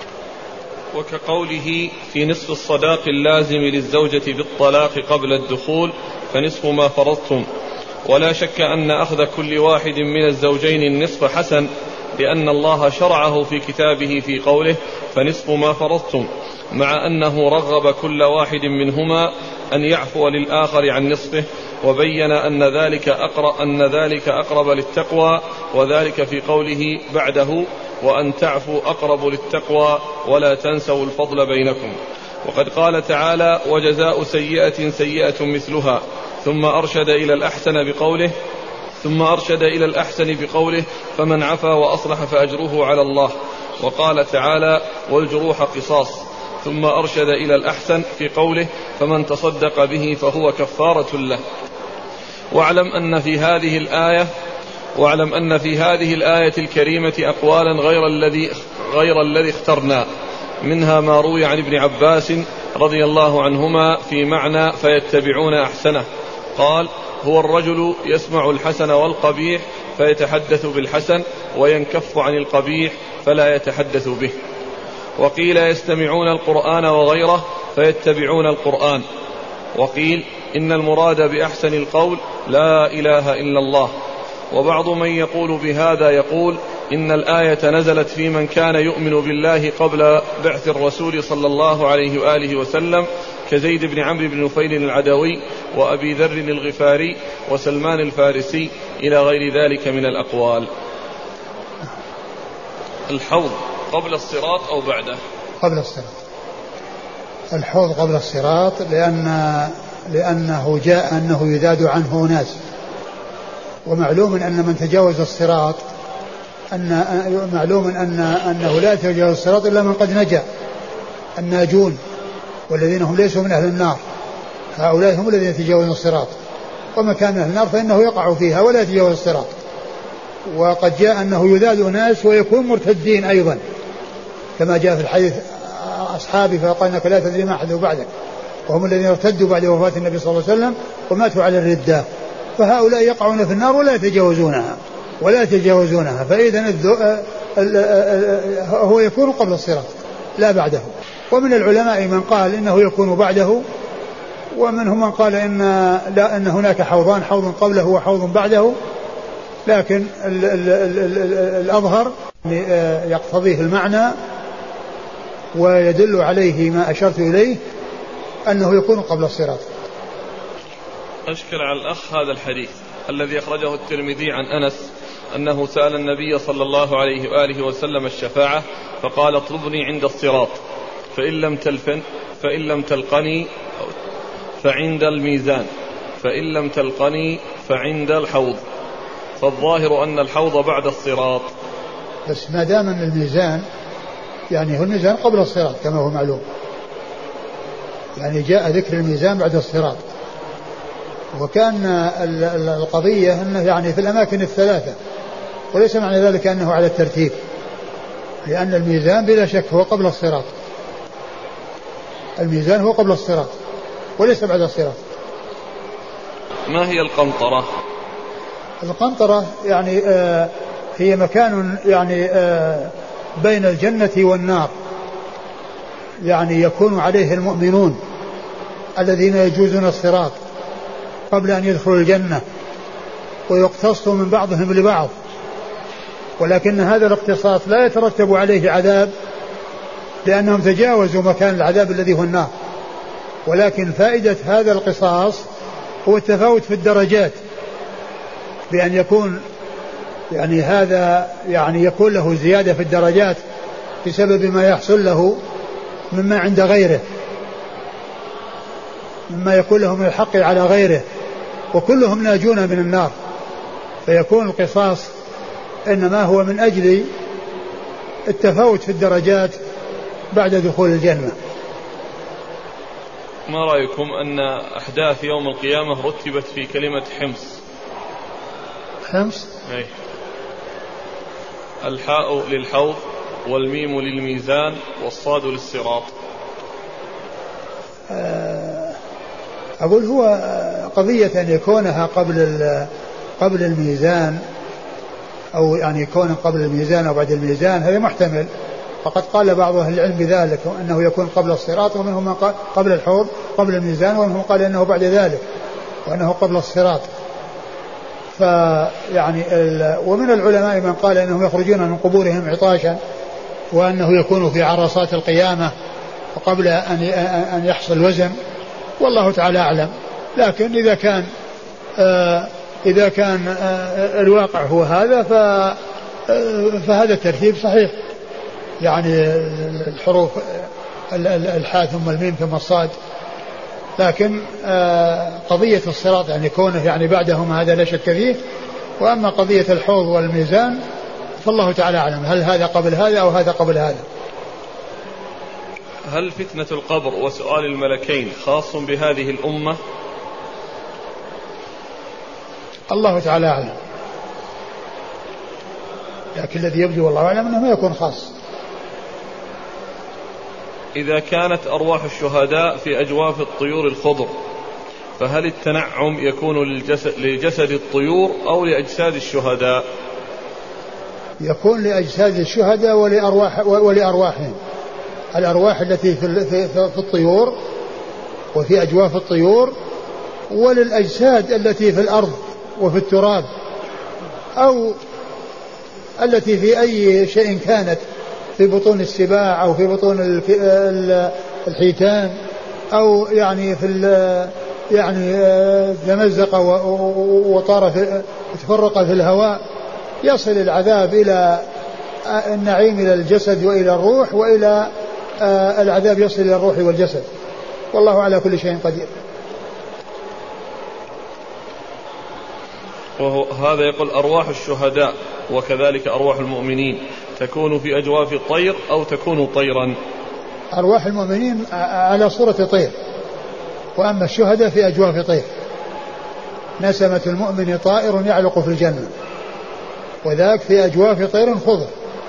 وكقوله في نصف الصداق اللازم للزوجة بالطلاق قبل الدخول فنصف ما فرضتم. ولا شك أن أخذ كل واحد من الزوجين النصف حسن، لأن الله شرعه في كتابه في قوله فنصف ما فرضتم، مع أنه رغب كل واحد منهما أن يعفو للآخر عن نصفه، وبين أن ذلك أقرب للتقوى، وذلك في قوله بعده: وأن تعفوا أقرب للتقوى ولا تنسوا الفضل بينكم. وقد قال تعالى: وجزاء سيئة سيئة مثلها، ثم أرشد إلى الأحسن بقوله فمن عفا وأصلح فأجره على الله. وقال تعالى: والجروح قصاص، ثم أرشد إلى الأحسن في قوله فمن تصدق به فهو كفارة له. واعلم أن في هذه الآية الكريمة أقوالا غير الذي اخترنا، منها ما روي عن ابن عباس رضي الله عنهما في معنى فيتبعون أحسنه، قال: هو الرجل يسمع الحسن والقبيح فيتحدث بالحسن وينكف عن القبيح فلا يتحدث به. وقيل يستمعون القرآن وغيره فيتبعون القرآن. وقيل إن المراد بأحسن القول لا إله إلا الله. وبعض من يقول بهذا يقول إن الآية نزلت في من كان يؤمن بالله قبل بعث الرسول صلى الله عليه وآله وسلم كزيد بن عمرو بن نفيل العدوي وأبي ذر الغفاري وسلمان الفارسي إلى غير ذلك من الأقوال. الحوض قبل الصراط أو بعده؟ قبل الصراط. الحوض قبل الصراط لأنه جاء أنه يذاد عنه ناس، ومعلوم أن من تجاوز الصراط معلوم أنه لا يتجاوز الصراط إلا من قد نجا، الناجون والذين هم ليسوا من أهل النار، هؤلاء هم الذين يتجاوزون الصراط، ومن كان من أهل النار فإنه يقع فيها ولا يتجاوز الصراط. وقد جاء أنه يذاد ناس ويكون مرتدين أيضا كما جاء في الحديث أصحابي فقال إنك لا تدري ما حدث بعدك، وهم الذين ارتدوا بعد وفاة النبي صلى الله عليه وسلم وماتوا على الردة، فهؤلاء يقعون في النار ولا يتجاوزونها فإذا هو يكون قبل الصراط لا بعده. ومن العلماء من قال إنه يكون بعده، ومنهم من قال إن هناك حوضان، حوض قبله وحوض بعده، لكن الأظهر يقتضيه المعنى ويدل عليه ما أشرت إليه أنه يكون قبل الصراط. أشكل على الأخ هذا الحديث الذي أخرجه الترمذي عن أنس أنه سأل النبي صلى الله عليه وآله وسلم الشفاعة فقال اطلبني عند الصراط فإن لم تلقني فعند الميزان فإن لم تلقني فعند الحوض، فالظاهر أن الحوض بعد الصراط. بس ما دام أن الميزان يعني هو الميزان قبل الصراط كما هو معلوم، يعني جاء ذكر الميزان بعد الصراط، وكان القضية أنه يعني في الأماكن الثلاثة، وليس معنى ذلك أنه على الترتيب، لأن الميزان بلا شك هو قبل الصراط، الميزان هو قبل الصراط وليس بعد الصراط. ما هي القنطرة؟ القنطرة يعني هي مكان يعني بين الجنة والنار، يعني يكون عليه المؤمنون الذين يجوزون الصراط قبل أن يدخلوا الجنة ويقتص من بعضهم لبعض، ولكن هذا الاقتصاص لا يترتب عليه عذاب لأنهم تجاوزوا مكان العذاب الذي هو النار، ولكن فائدة هذا القصاص هو التفاوت في الدرجات، بأن يكون يعني هذا يعني يكون له زيادة في الدرجات بسبب ما يحصل له مما عند غيره، مما يكون له من الحق على غيره، وكلهم ناجون من النار، فيكون القصاص إنما هو من أجل التفاوت في الدرجات بعد دخول الجنة. ما رأيكم أن أحداث يوم القيامة رتبت في كلمة حمص؟ أي. الحاء للحوض والميم للميزان والصاد للصراط. أقول هو قضية أن يكونها قبل الميزان، أو يعني يكون قبل الميزان أو بعد الميزان، هذا محتمل، فقد قال بعض أهل العلم بذلك أنه يكون قبل الصراط، ومنهم من قال قبل الحوض قبل الميزان، ومنهم قال أنه بعد ذلك وأنه قبل الصراط. فيعني ومن العلماء من قال أنهم يخرجون من قبورهم عطاشا، وأنه يكون في عرصات القيامة وقبل أن يحصل وزن، والله تعالى أعلم. لكن إذا كان الواقع هو هذا فهذا الترتيب صحيح، يعني الحروف الحاء ثم الميم ثم الصاد، لكن قضية الصراط يعني كونه يعني بعدهم هذا لا شك فيه. وأما قضية الحوض والميزان فالله تعالى أعلم، هل هذا قبل هذا أو هذا قبل هذا. هل فتنة القبر وسؤال الملكين خاص بهذه الأمة؟ الله تعالى أعلم، لكن الذي يبدو والله أعلم أنه ما يكون خاص. إذا كانت أرواح الشهداء في أجواف الطيور الخضر، فهل التنعم يكون لجسد الطيور أو لأجساد الشهداء؟ يكون لأجساد الشهداء ولأرواحهم، الأرواح التي في الطيور وفي أجواف الطيور، وللأجساد التي في الأرض وفي التراب، أو التي في أي شيء كانت، في بطون السباع أو في بطون الحيتان، أو يعني يعني تمزق وطار تفرق في الهواء، يصل العذاب إلى النعيم إلى الجسد وإلى الروح، وإلى العذاب يصل إلى الروح والجسد، والله على كل شيء قدير. وهذا يقول أرواح الشهداء وكذلك أرواح المؤمنين تكون في أجواف الطير أو تكون طيرا؟ أرواح المؤمنين على صورة طير، وأما الشهداء في أجواف طير. نسمة المؤمن طائر يعلق في الجنة، وذاك في أجواف طير خضر.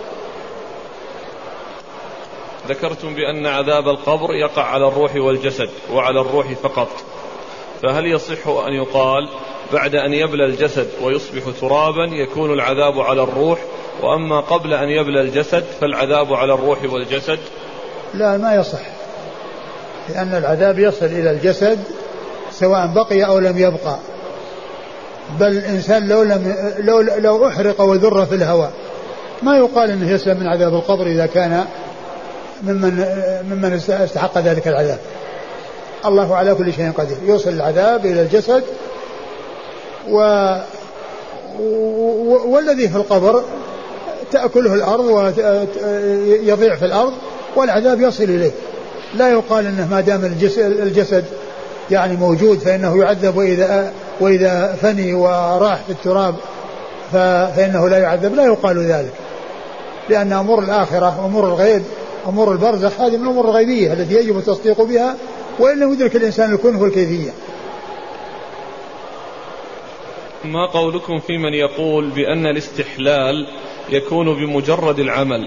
ذكرتم بأن عذاب القبر يقع على الروح والجسد وعلى الروح فقط، فهل يصح أن يقال بعد أن يبلى الجسد ويصبح ترابا يكون العذاب على الروح، وأما قبل أن يبلى الجسد فالعذاب على الروح والجسد؟ لا، ما يصح، لأن العذاب يصل إلى الجسد سواء بقي أو لم يبقى، بل الإنسان لو أحرق وذر في الهواء ما يقال أنه يسلم من عذاب القبر إذا كان ممن استحق ذلك العذاب. الله على كل شيء قدير، يوصل العذاب إلى الجسد والذي في القبر تأكله الأرض ويضيع في الأرض والعذاب يصل إليه. لا يقال أنه ما دام الجسد يعني موجود فإنه يعذب، وإذا فني وراح في التراب فإنه لا يعذب، لا يقال ذلك، لأن أمور الآخرة أمور الغيب أمور البرزخ هذه من الأمور الغيبية التي يجب التصديق بها وإن لم يدرك الإنسان الكنف والكيفية. ما قولكم في من يقول بأن الاستحلال يكون بمجرد العمل؟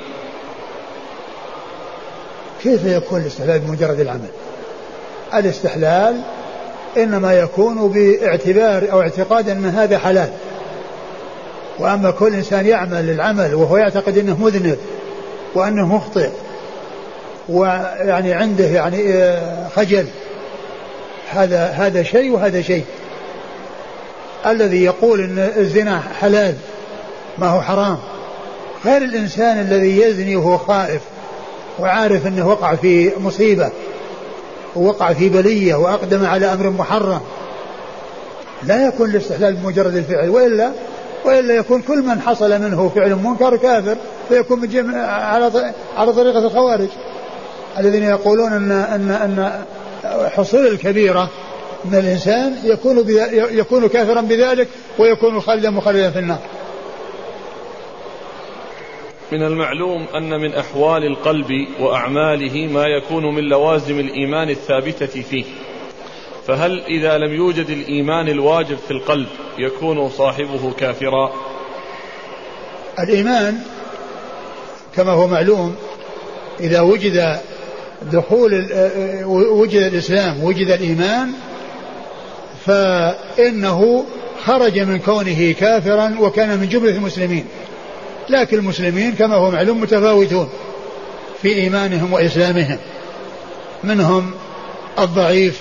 كيف يكون الاستحلال بمجرد العمل؟ الاستحلال إنما يكون باعتبار أو اعتقاد أن هذا حلال، وأما كل إنسان يعمل العمل وهو يعتقد أنه مذنب وأنه مخطئ ويعني عنده يعني خجل، هذا شيء وهذا شيء. الذي يقول أن الزنا حلال ما هو حرام غير الإنسان الذي يزني وهو خائف وعارف أنه وقع في مصيبة ووقع في بلية وأقدم على أمر محرم. لا يكون الاستحلال بمجرد الفعل، وإلا يكون كل من حصل منه فعل منكر كافر، فيكون على طريقة الخوارج الذين يقولون أن حصول الكبيرة من الإنسان يكون كافرا بذلك ويكون خالدا مخلدا في النار. من المعلوم أن من أحوال القلب وأعماله ما يكون من لوازم الإيمان الثابتة فيه، فهل إذا لم يوجد الإيمان الواجب في القلب يكون صاحبه كافرا؟ الإيمان كما هو معلوم إذا وجد وجد الإسلام وجد الإيمان فإنه خرج من كونه كافرا وكان من جملة المسلمين. لكن المسلمين كما هو معلوم متفاوتون في إيمانهم وإسلامهم، منهم الضعيف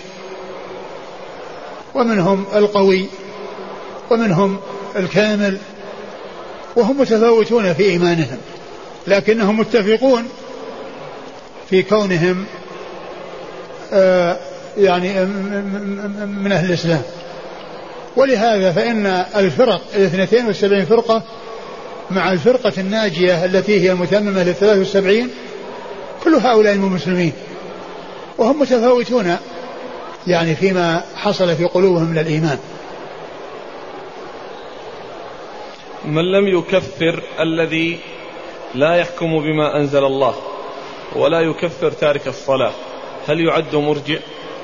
ومنهم القوي ومنهم الكامل، وهم متفاوتون في إيمانهم، لكنهم متفقون في كونهم يعني من أهل الإسلام. ولهذا فإن الفرق 72 فرقة مع الفرقة الناجية التي هي المتممة 73 كل هؤلاء من المسلمين، وهم متفاوتون يعني فيما حصل في قلوبهم من الإيمان. من لم يكفر الذي لا يحكم بما أنزل الله ولا يكفر تارك الصلاة هل يعد مرجئ؟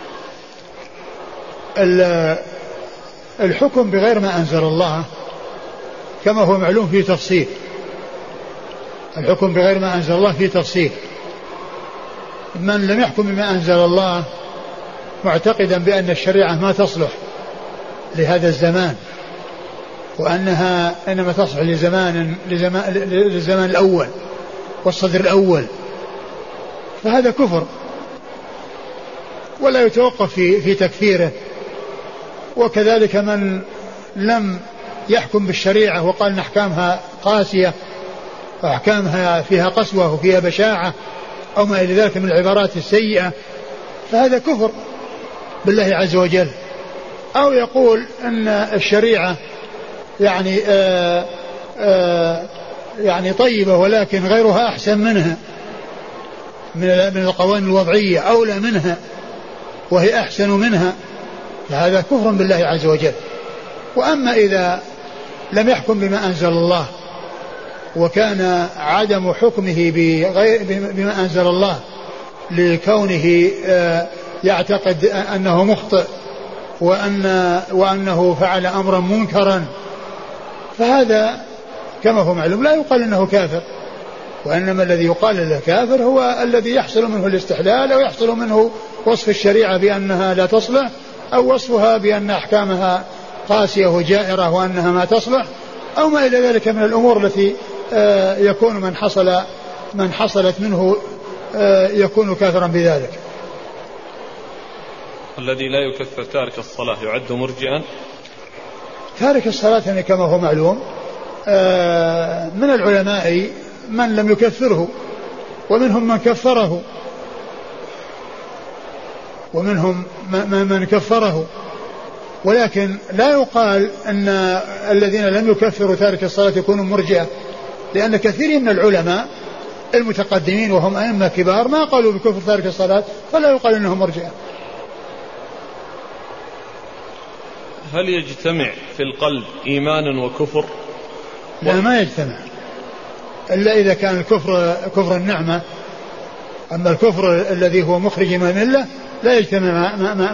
الحكم بغير ما أنزل الله كما هو معلوم في تفصيل، الحكم بغير ما أنزل الله في تفصيل. من لم يحكم بما أنزل الله معتقدا بأن الشريعة ما تصلح لهذا الزمان وأنها إنما تصلح للزمان الأول والصدر الأول، فهذا كفر ولا يتوقف في تكفيره. وكذلك من لم يحكم بالشريعة وقال أن أحكامها قاسية وأحكامها فيها قسوة وفيها بشاعة أو ما إلى ذلك من العبارات السيئة، فهذا كفر بالله عز وجل. أو يقول أن الشريعة يعني طيبة ولكن غيرها أحسن منها من القوانين الوضعية، أولى منها وهي أحسن منها، فهذا كفر بالله عز وجل. وأما إذا لم يحكم بما أنزل الله وكان عدم حكمه بما أنزل الله لكونه يعتقد أنه مخطئ وأنه فعل أمرا منكرا، فهذا كما هو معلوم لا يقال أنه كافر، وإنما الذي يقال له كافر هو الذي يحصل منه الاستحلال أو يحصل منه وصف الشريعة بأنها لا تصلح، أو وصفها بأن أحكامها قاسية وجائرة وأنها ما تصلح، أو ما إلى ذلك من الأمور التي يكون من حصلت منه يكون كافرا بذلك. الذي لا يكفر تارك الصلاة يعد مرجئا؟ تارك الصلاة يعني كما هو معلوم من العلماء من لم يكفره، ومنهم من كفره، ومنهم من كفره، ولكن لا يقال أن الذين لم يكفروا تارك الصلاة يكونوا مرجئة، لأن كثير من العلماء المتقدمين وهم أئمة كبار ما قالوا بكفر تارك الصلاة، فلا يقال أنهم مرجئة. هل يجتمع في القلب إيمان وكفر؟ لا، ما يجتمع إلا إذا كان الكفر كفر النعمة. أما الكفر الذي هو مخرج من الملة لا يجتمع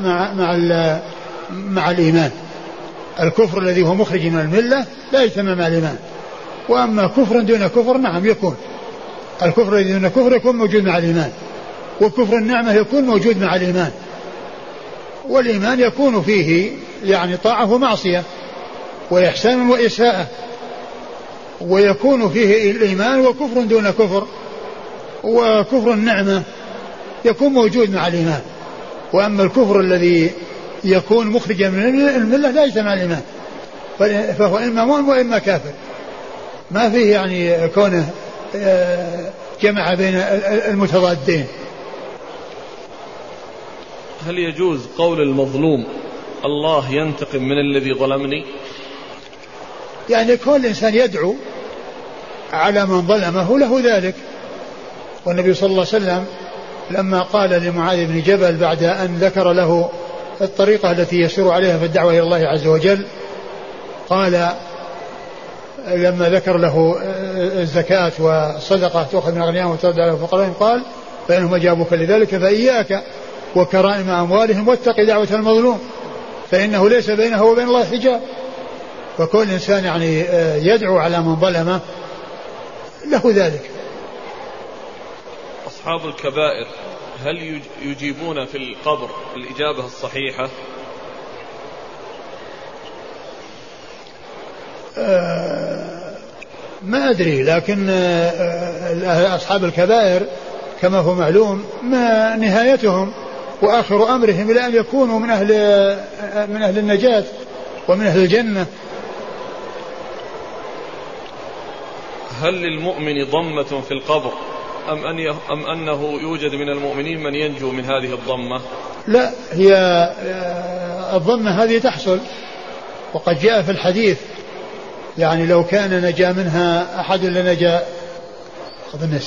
مع الإيمان. الكفر الذي هو مخرج من الملة لا يجتمع مع الإيمان. وأما كفر دون كفر نعم يكون، الكفر الذي دون كفر يكون موجود مع الإيمان، وكفر النعمة يكون موجود مع الإيمان. والإيمان يكون فيه يعني طاعة ومعصية وإحسان وإساءة، ويكون فيه الإيمان وكفر دون كفر، وكفر النعمة يكون موجود مع الإيمان. وأما الكفر الذي يكون مخرجا من الملة لا يجتمع الإيمان، فهو إما مؤمن وإما كافر، ما فيه يعني كونه جمع بين المتضادين. هل يجوز قول المظلوم الله ينتقم من الذي ظلمني؟ يعني كل إنسان يدعو على من ظلمه له ذلك. والنبي صلى الله عليه وسلم لما قال لمعاذ بن جبل بعد أن ذكر له الطريقة التي يسير عليها في الدعوة إلى الله عز وجل، قال لما ذكر له الزكاة والصدقة تأخذ من أغنيائهم وترد على الفقراء، قال فإنهم أجابوك لذلك فإياك وكرائم أموالهم واتق دعوة المظلوم فإنه ليس بينه وبين الله حجاب. وكل إنسان يعني يدعو على من ظلمه له ذلك. أصحاب الكبائر هل يجيبون في القبر الإجابة الصحيحة؟ ما أدري، لكن أصحاب الكبائر كما هو معلوم ما نهايتهم وآخر أمرهم إلى أن يكونوا من أهل النجاة ومن أهل الجنة. هل للمؤمن ضمة في القبر أم أنه يوجد من المؤمنين من ينجو من هذه الضمة؟ لا، هي الضمة هذه تحصل، وقد جاء في الحديث يعني لو كان نجا منها أحد لنجا أظن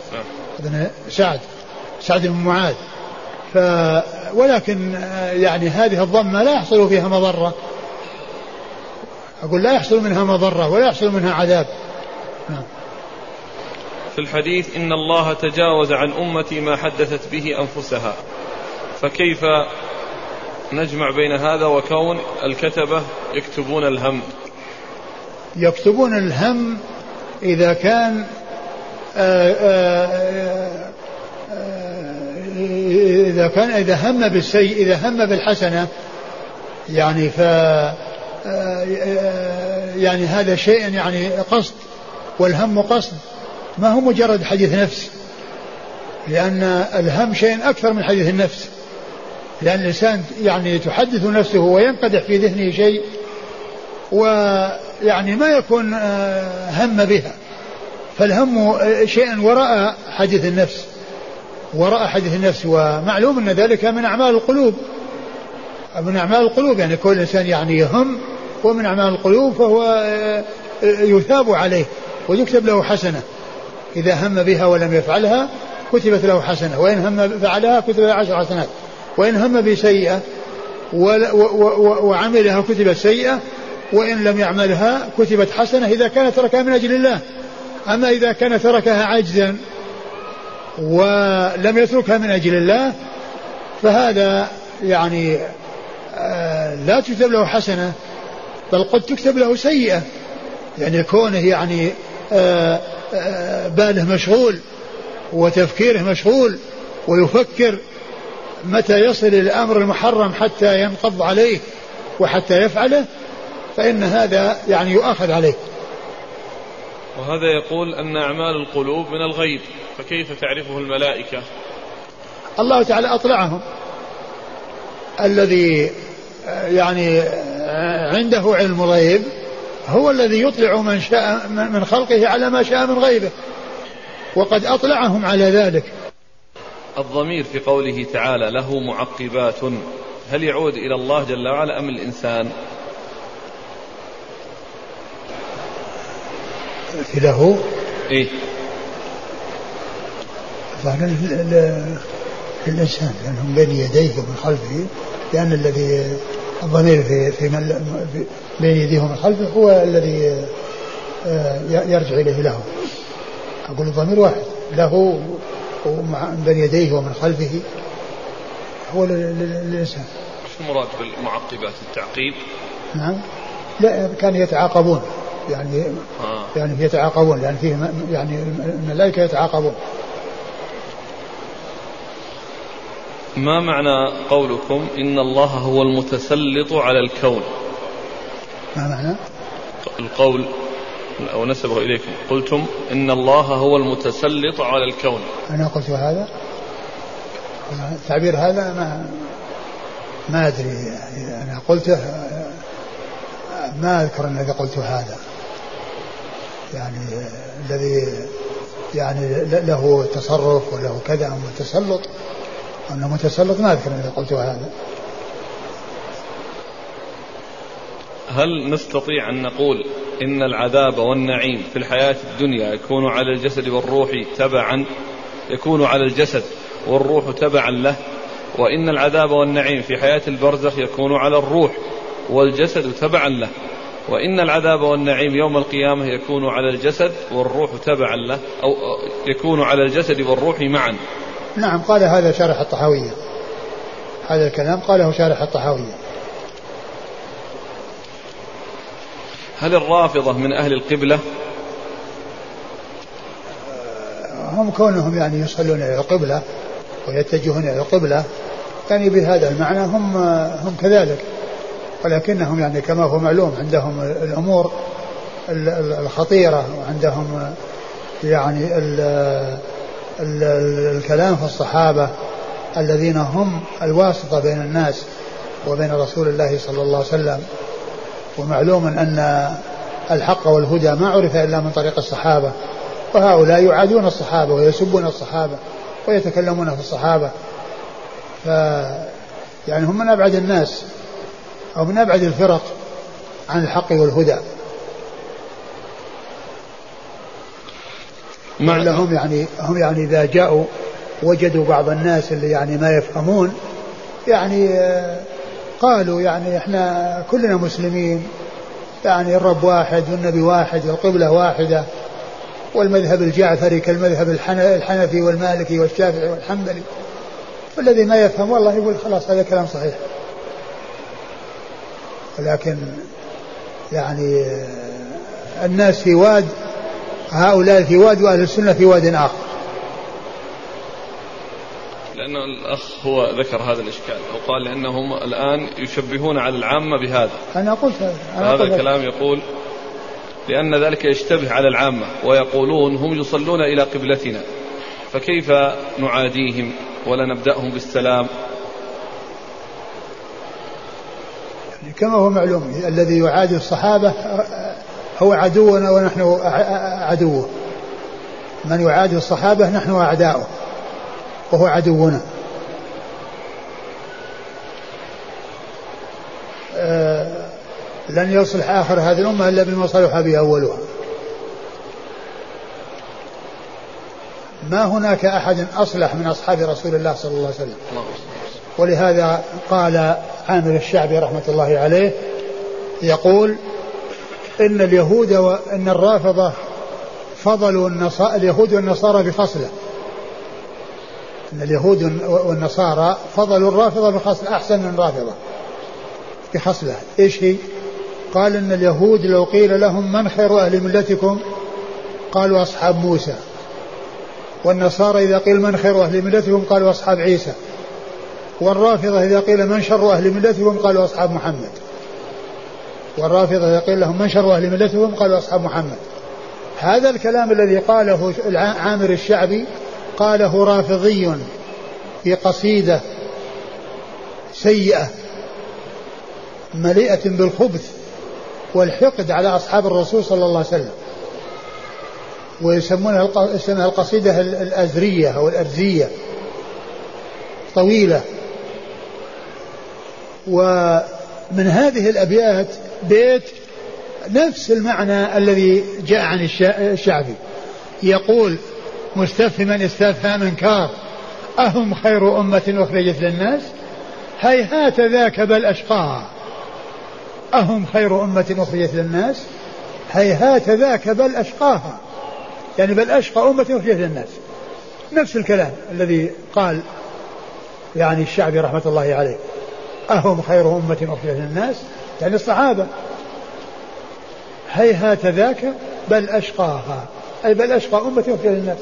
سعد بن معاذ. ولكن يعني هذه الضمة لا يحصل فيها مضرة، أقول لا يحصل منها مضرة ولا يحصل منها عذاب. في الحديث إن الله تجاوز عن أمتي ما حدثت به أنفسها، فكيف نجمع بين هذا وكون الكتبة يكتبون الهم؟ يكتبون الهم إذا كان إذا هم بالسيء، إذا هم بالحسنة يعني يعني هذا شيء يعني قصد، والهم قصد ما هو مجرد حديث نفس، لأن الهم شيء أكثر من حديث النفس، لأن الإنسان يعني تحدث نفسه وينقدح في ذهنه شيء ويعني ما يكون هم بها، فالهم شيء وراء حديث النفس، وراء حديث النفس. ومعلوم أن ذلك من أعمال القلوب، من أعمال القلوب، يعني كل إنسان يعني يهم ومن أعمال القلوب، فهو يثاب عليه ويكتب له حسنة. إذا هم بها ولم يفعلها كتبت له حسنة، وإن هم فعلها كتب له 10 حسنات، وإن هم بسيئة وعملها كتبت سيئة، وإن لم يعملها كتبت حسنة إذا كان تركها من أجل الله. أما إذا كان تركها عجزا ولم يتركها من أجل الله فهذا يعني لا تكتب له حسنة، بل قد تكتب له سيئة، يعني كونه يعني باله مشغول وتفكيره مشغول ويفكر متى يصل الأمر المحرم حتى ينقض عليه وحتى يفعله، فإن هذا يعني يؤاخذ عليه. وهذا يقول أن أعمال القلوب من الغيب، فكيف تعرفه الملائكة؟ الله تعالى أطلعهم. الذي يعني عنده علم غيب هو الذي يطلع من شاء من خلقه على ما شاء من غيبه، وقد أطلعهم على ذلك. الضمير في قوله تعالى له معقبات، هل يعود إلى الله جل وعلا أم الإنسان؟ في له إيه؟ الإنسان لأنهم بين يديه ومن خلفه، لأن الذي الضمير في بين يديه ومن خلفه هو الذي يرجع إليه له. أقول الضمير واحد، له بين يديه ومن خلفه هو الإنسان. شو المراد بالمعقبات؟ التعقيب؟ نعم، لا كان يتعاقبون يعني يتعاقبون، لأن فيه يعني الملائكة يتعاقبون. ما معنى قولكم إن الله هو المتسلط على الكون؟ ما معنى القول أو نسبه إليكم؟ قلتم إن الله هو المتسلط على الكون. أنا قلت هذا، التعبير هذا ما أدري، أنا قلته، ما أذكر أني قلت هذا، يعني الذي يعني له تصرف وله كذا أو متسلط، أنه متسلط ما أذكر أني قلت هذا. هل نستطيع أن نقول إن العذاب والنعيم في الحياة الدنيا يكون على الجسد والروح تبعا، يكون على الجسد والروح تبعا له، وإن العذاب والنعيم في حياة البرزخ يكون على الروح والجسد تبعا له، وإن العذاب والنعيم يوم القيامة يكون على الجسد والروح تبعا له، أو يكون على الجسد والروح معا؟ نعم، قال هذا شارح الطحاوية، هذا الكلام قاله شارح الطحاوية. هل الرافضة من أهل القبلة؟ هم كونهم يعني يصلون إلى القبلة ويتجهون إلى القبلة، يعني بهذا المعنى هم كذلك، ولكنهم يعني كما هو معلوم عندهم الأمور الخطيرة، وعندهم يعني الكلام في الصحابة الذين هم الواسطة بين الناس وبين رسول الله صلى الله عليه وسلم. ومعلوم أن الحق والهدى ما عرف إلا من طريق الصحابة، وهؤلاء يعادون الصحابة ويسبون الصحابة ويتكلمون في الصحابة، يعني هم من أبعد الناس أو من أبعد الفرق عن الحق والهدى. لهم يعني هم يعني إذا جاءوا وجدوا بعض الناس اللي يعني ما يفهمون، يعني قالوا يعني احنا كلنا مسلمين، يعني الرب واحد والنبي واحد والقبلة واحدة، والمذهب الجعفري كالمذهب الحنفي والمالكي والشافعي والحنبلي. والذي ما يفهم والله يقول خلاص هذا كلام صحيح، ولكن يعني الناس في واد، هؤلاء في واد وأهل السنة في واد آخر. لأن الأخ هو ذكر هذا الإشكال وقال لأنهم الآن يشبهون على العامة بهذا. أنا قلت هذا الكلام يقول لأن ذلك يشتبه على العامة، ويقولون هم يصلون إلى قبلتنا، فكيف نعاديهم ولا نبدأهم بالسلام؟ يعني كما هو معلوم الذي يعادي الصحابة هو عدونا ونحن عدوه، من يعادي الصحابة نحن أعداؤه وهو عدونا. لن يصلح آخر هذه الأمة إلا بما صلح به أولها. ما هناك أحد أصلح من أصحاب رسول الله صلى الله عليه وسلم. ولهذا قال عامر الشعبي رحمة الله عليه يقول إن اليهود وإن الرافضة فضلوا اليهود والنصارى بخصلة. إن اليهود والنصارى فضلوا الرافضة بخصلة أحسن من الرافضة بخصلة. إيش هي؟ قال إن اليهود لو قيل لهم من خير أهل ملتكم قالوا أصحاب موسى، والنصارى إذا قيل من خير أهل ملتكم قالوا أصحاب عيسى، والرافضة إذا قيل من شر أهل ملتكم قالوا أصحاب محمد. والرافضة إذا قيل لهم من شر أهل ملتكم قالوا أصحاب محمد. هذا الكلام الذي قاله عامر الشعبي قاله رافضي في قصيدة سيئة مليئة بالخبث والحقد على أصحاب الرسول صلى الله عليه وسلم، ويسمونها القصيدة الأزرية أو الأرزية، طويلة. ومن هذه الأبيات بيت نفس المعنى الذي جاء عن الشعبي، يقول مستفهما استفهام انكار أهم خير أمة أخرجت للناس هيهات ذاك بل أشقاها. أهم خير أمة أخرجت للناس هيهات ذاك بل أشقاها، يعني بل أشقى أمة أخرجت للناس. نفس الكلام الذي قال يعني الشعبي رحمة الله عليه، أهم خير أمة أخرجت للناس يعني الصحابة، هيهات ذاك بل أشقاها أي بل أشقى أمة أخرجت للناس.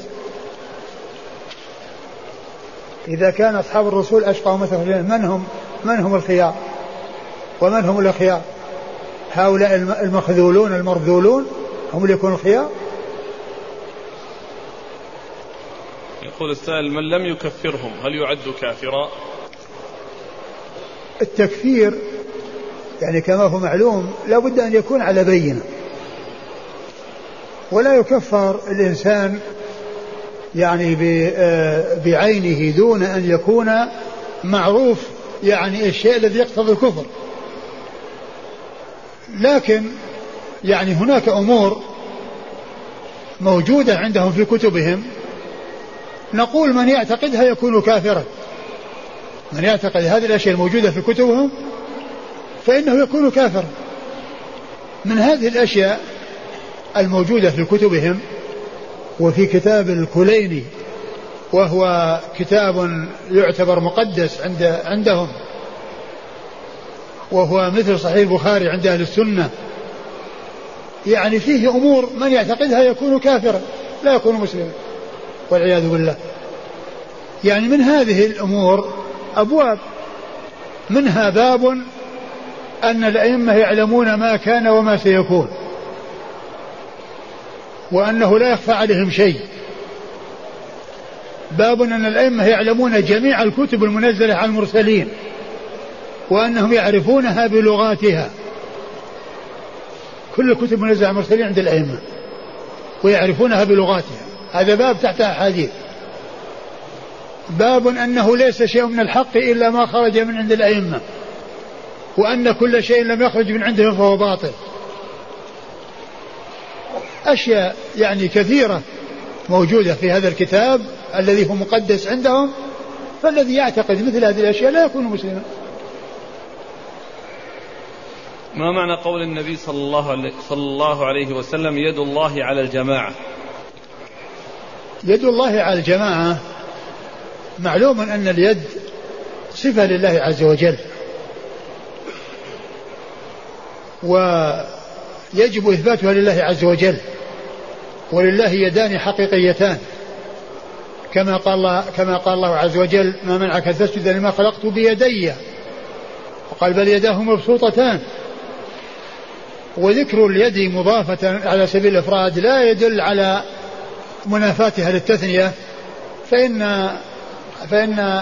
إذا كان أصحاب الرسول أشقى أمة أخرجت للناس من هم الخيار ومن هم الأخيار؟ هؤلاء المخذولون المرذولون هم اللي يكونوا الخيار. يقول السائل من لم يكفرهم هل يعد كافرا؟ التكفير يعني كما هو معلوم لا بد أن يكون على بينة، ولا يكفر الإنسان يعني بعينه دون أن يكون معروف يعني الشيء الذي يقتضي الكفر. لكن يعني هناك أمور موجودة عندهم في كتبهم نقول من يعتقدها يكون كافرا. من يعتقد هذه الأشياء الموجودة في كتبهم فإنه يكون كافرا. من هذه الأشياء الموجودة في كتبهم وفي كتاب الكليني، وهو كتاب يعتبر مقدس عندهم، وهو مثل صحيح البخاري عند أهل السنة، يعني فيه أمور من يعتقدها يكون كافرا لا يكون مسلما والعياذ بالله. يعني من هذه الأمور أبواب، منها باب أن الأئمة يعلمون ما كان وما سيكون، وأنه لا يخفى عليهم شيء. باب أن الأئمة يعلمون جميع الكتب المنزلة على المرسلين وأنهم يعرفونها بلغاتها. كل الكتب المنزلة على المرسلين عند الأئمة ويعرفونها بلغاتها، هذا باب تحت أحاديث. باب أنه ليس شيء من الحق إلا ما خرج من عند الأئمة، وأن كل شيء لم يخرج من عندهم فهو باطل. أشياء يعني كثيرة موجودة في هذا الكتاب الذي هو مقدس عندهم، فالذي يعتقد مثل هذه الأشياء لا يكون مسلما. ما معنى قول النبي صلى الله عليه وسلم يد الله على الجماعة؟ يد الله على الجماعة معلوم أن اليد صفة لله عز وجل، ويجب إثباتها لله عز وجل، ولله يدان حقيقيتان كما قال الله عز وجل ما منعك أن تسجد لما خلقت بيدي، وقال بل يداه مبسوطتان. وذكر اليد مضافة على سبيل الإفراد لا يدل على منافاتها للتثنية، فإن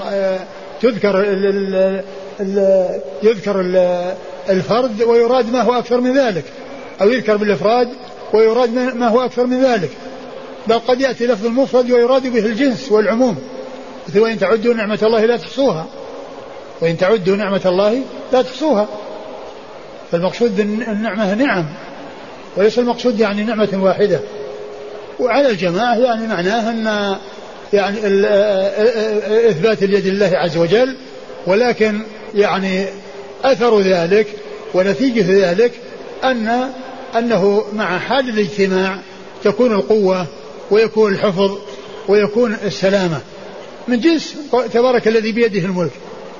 يذكر الفرد ويراد ما هو أكثر من ذلك، أو يذكر بالإفراد ويراد ما هو أكثر من ذلك. بل قد يأتي لفظ المفرد ويراد به الجنس والعموم، مثل وإن تعدوا نعمة الله لا تحصوها، وإن تعدوا نعمة الله لا تحصوها. فالمقصود النعمة نعم، وليس المقصود يعني نعمة واحدة. وعلى الجماعة يعني معناه أن يعني إثبات اليد لله عز وجل، ولكن يعني أثر ذلك ونتيجة ذلك أنه مع حال الاجتماع تكون القوة ويكون الحفظ ويكون السلامة من جنس تبارك الذي بيده الملك.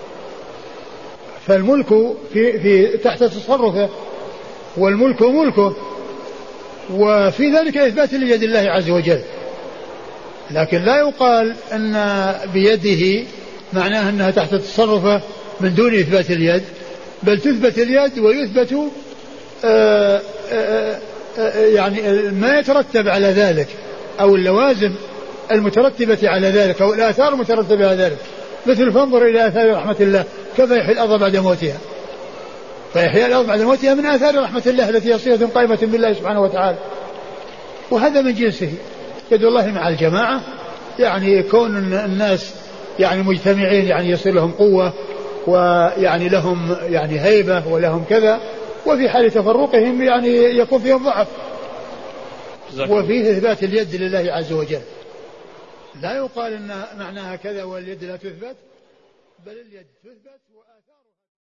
فالملك في تحت تصرفه، والملك ملكه، وفي ذلك إثبات ليد الله عز وجل. لكن لا يقال أن بيده معناه أنها تحت تصرفه من دون إثبات اليد، بل تثبت اليد ويثبت يعني ما يترتب على ذلك أو اللوازم المترتبة على ذلك أو الآثار المترتبة على ذلك. مثل فانظر إلى آثار رحمة الله كيف يحيي الأرض بعد موتها، فيحيي الأرض بعد موتها من آثار رحمة الله التي هي صلة قائمة بالله سبحانه وتعالى. وهذا من جنسه يد الله مع الجماعة، يعني كون الناس يعني مجتمعين يعني يصير لهم قوة ويعني لهم يعني هيبة ولهم كذا، وفي حال تفرقهم يعني يكون فيهم ضعف. وفيه إثبات اليد لله عز وجل، لا يقال أن معناها كذا واليد لا تثبت، بل اليد تثبت وآثار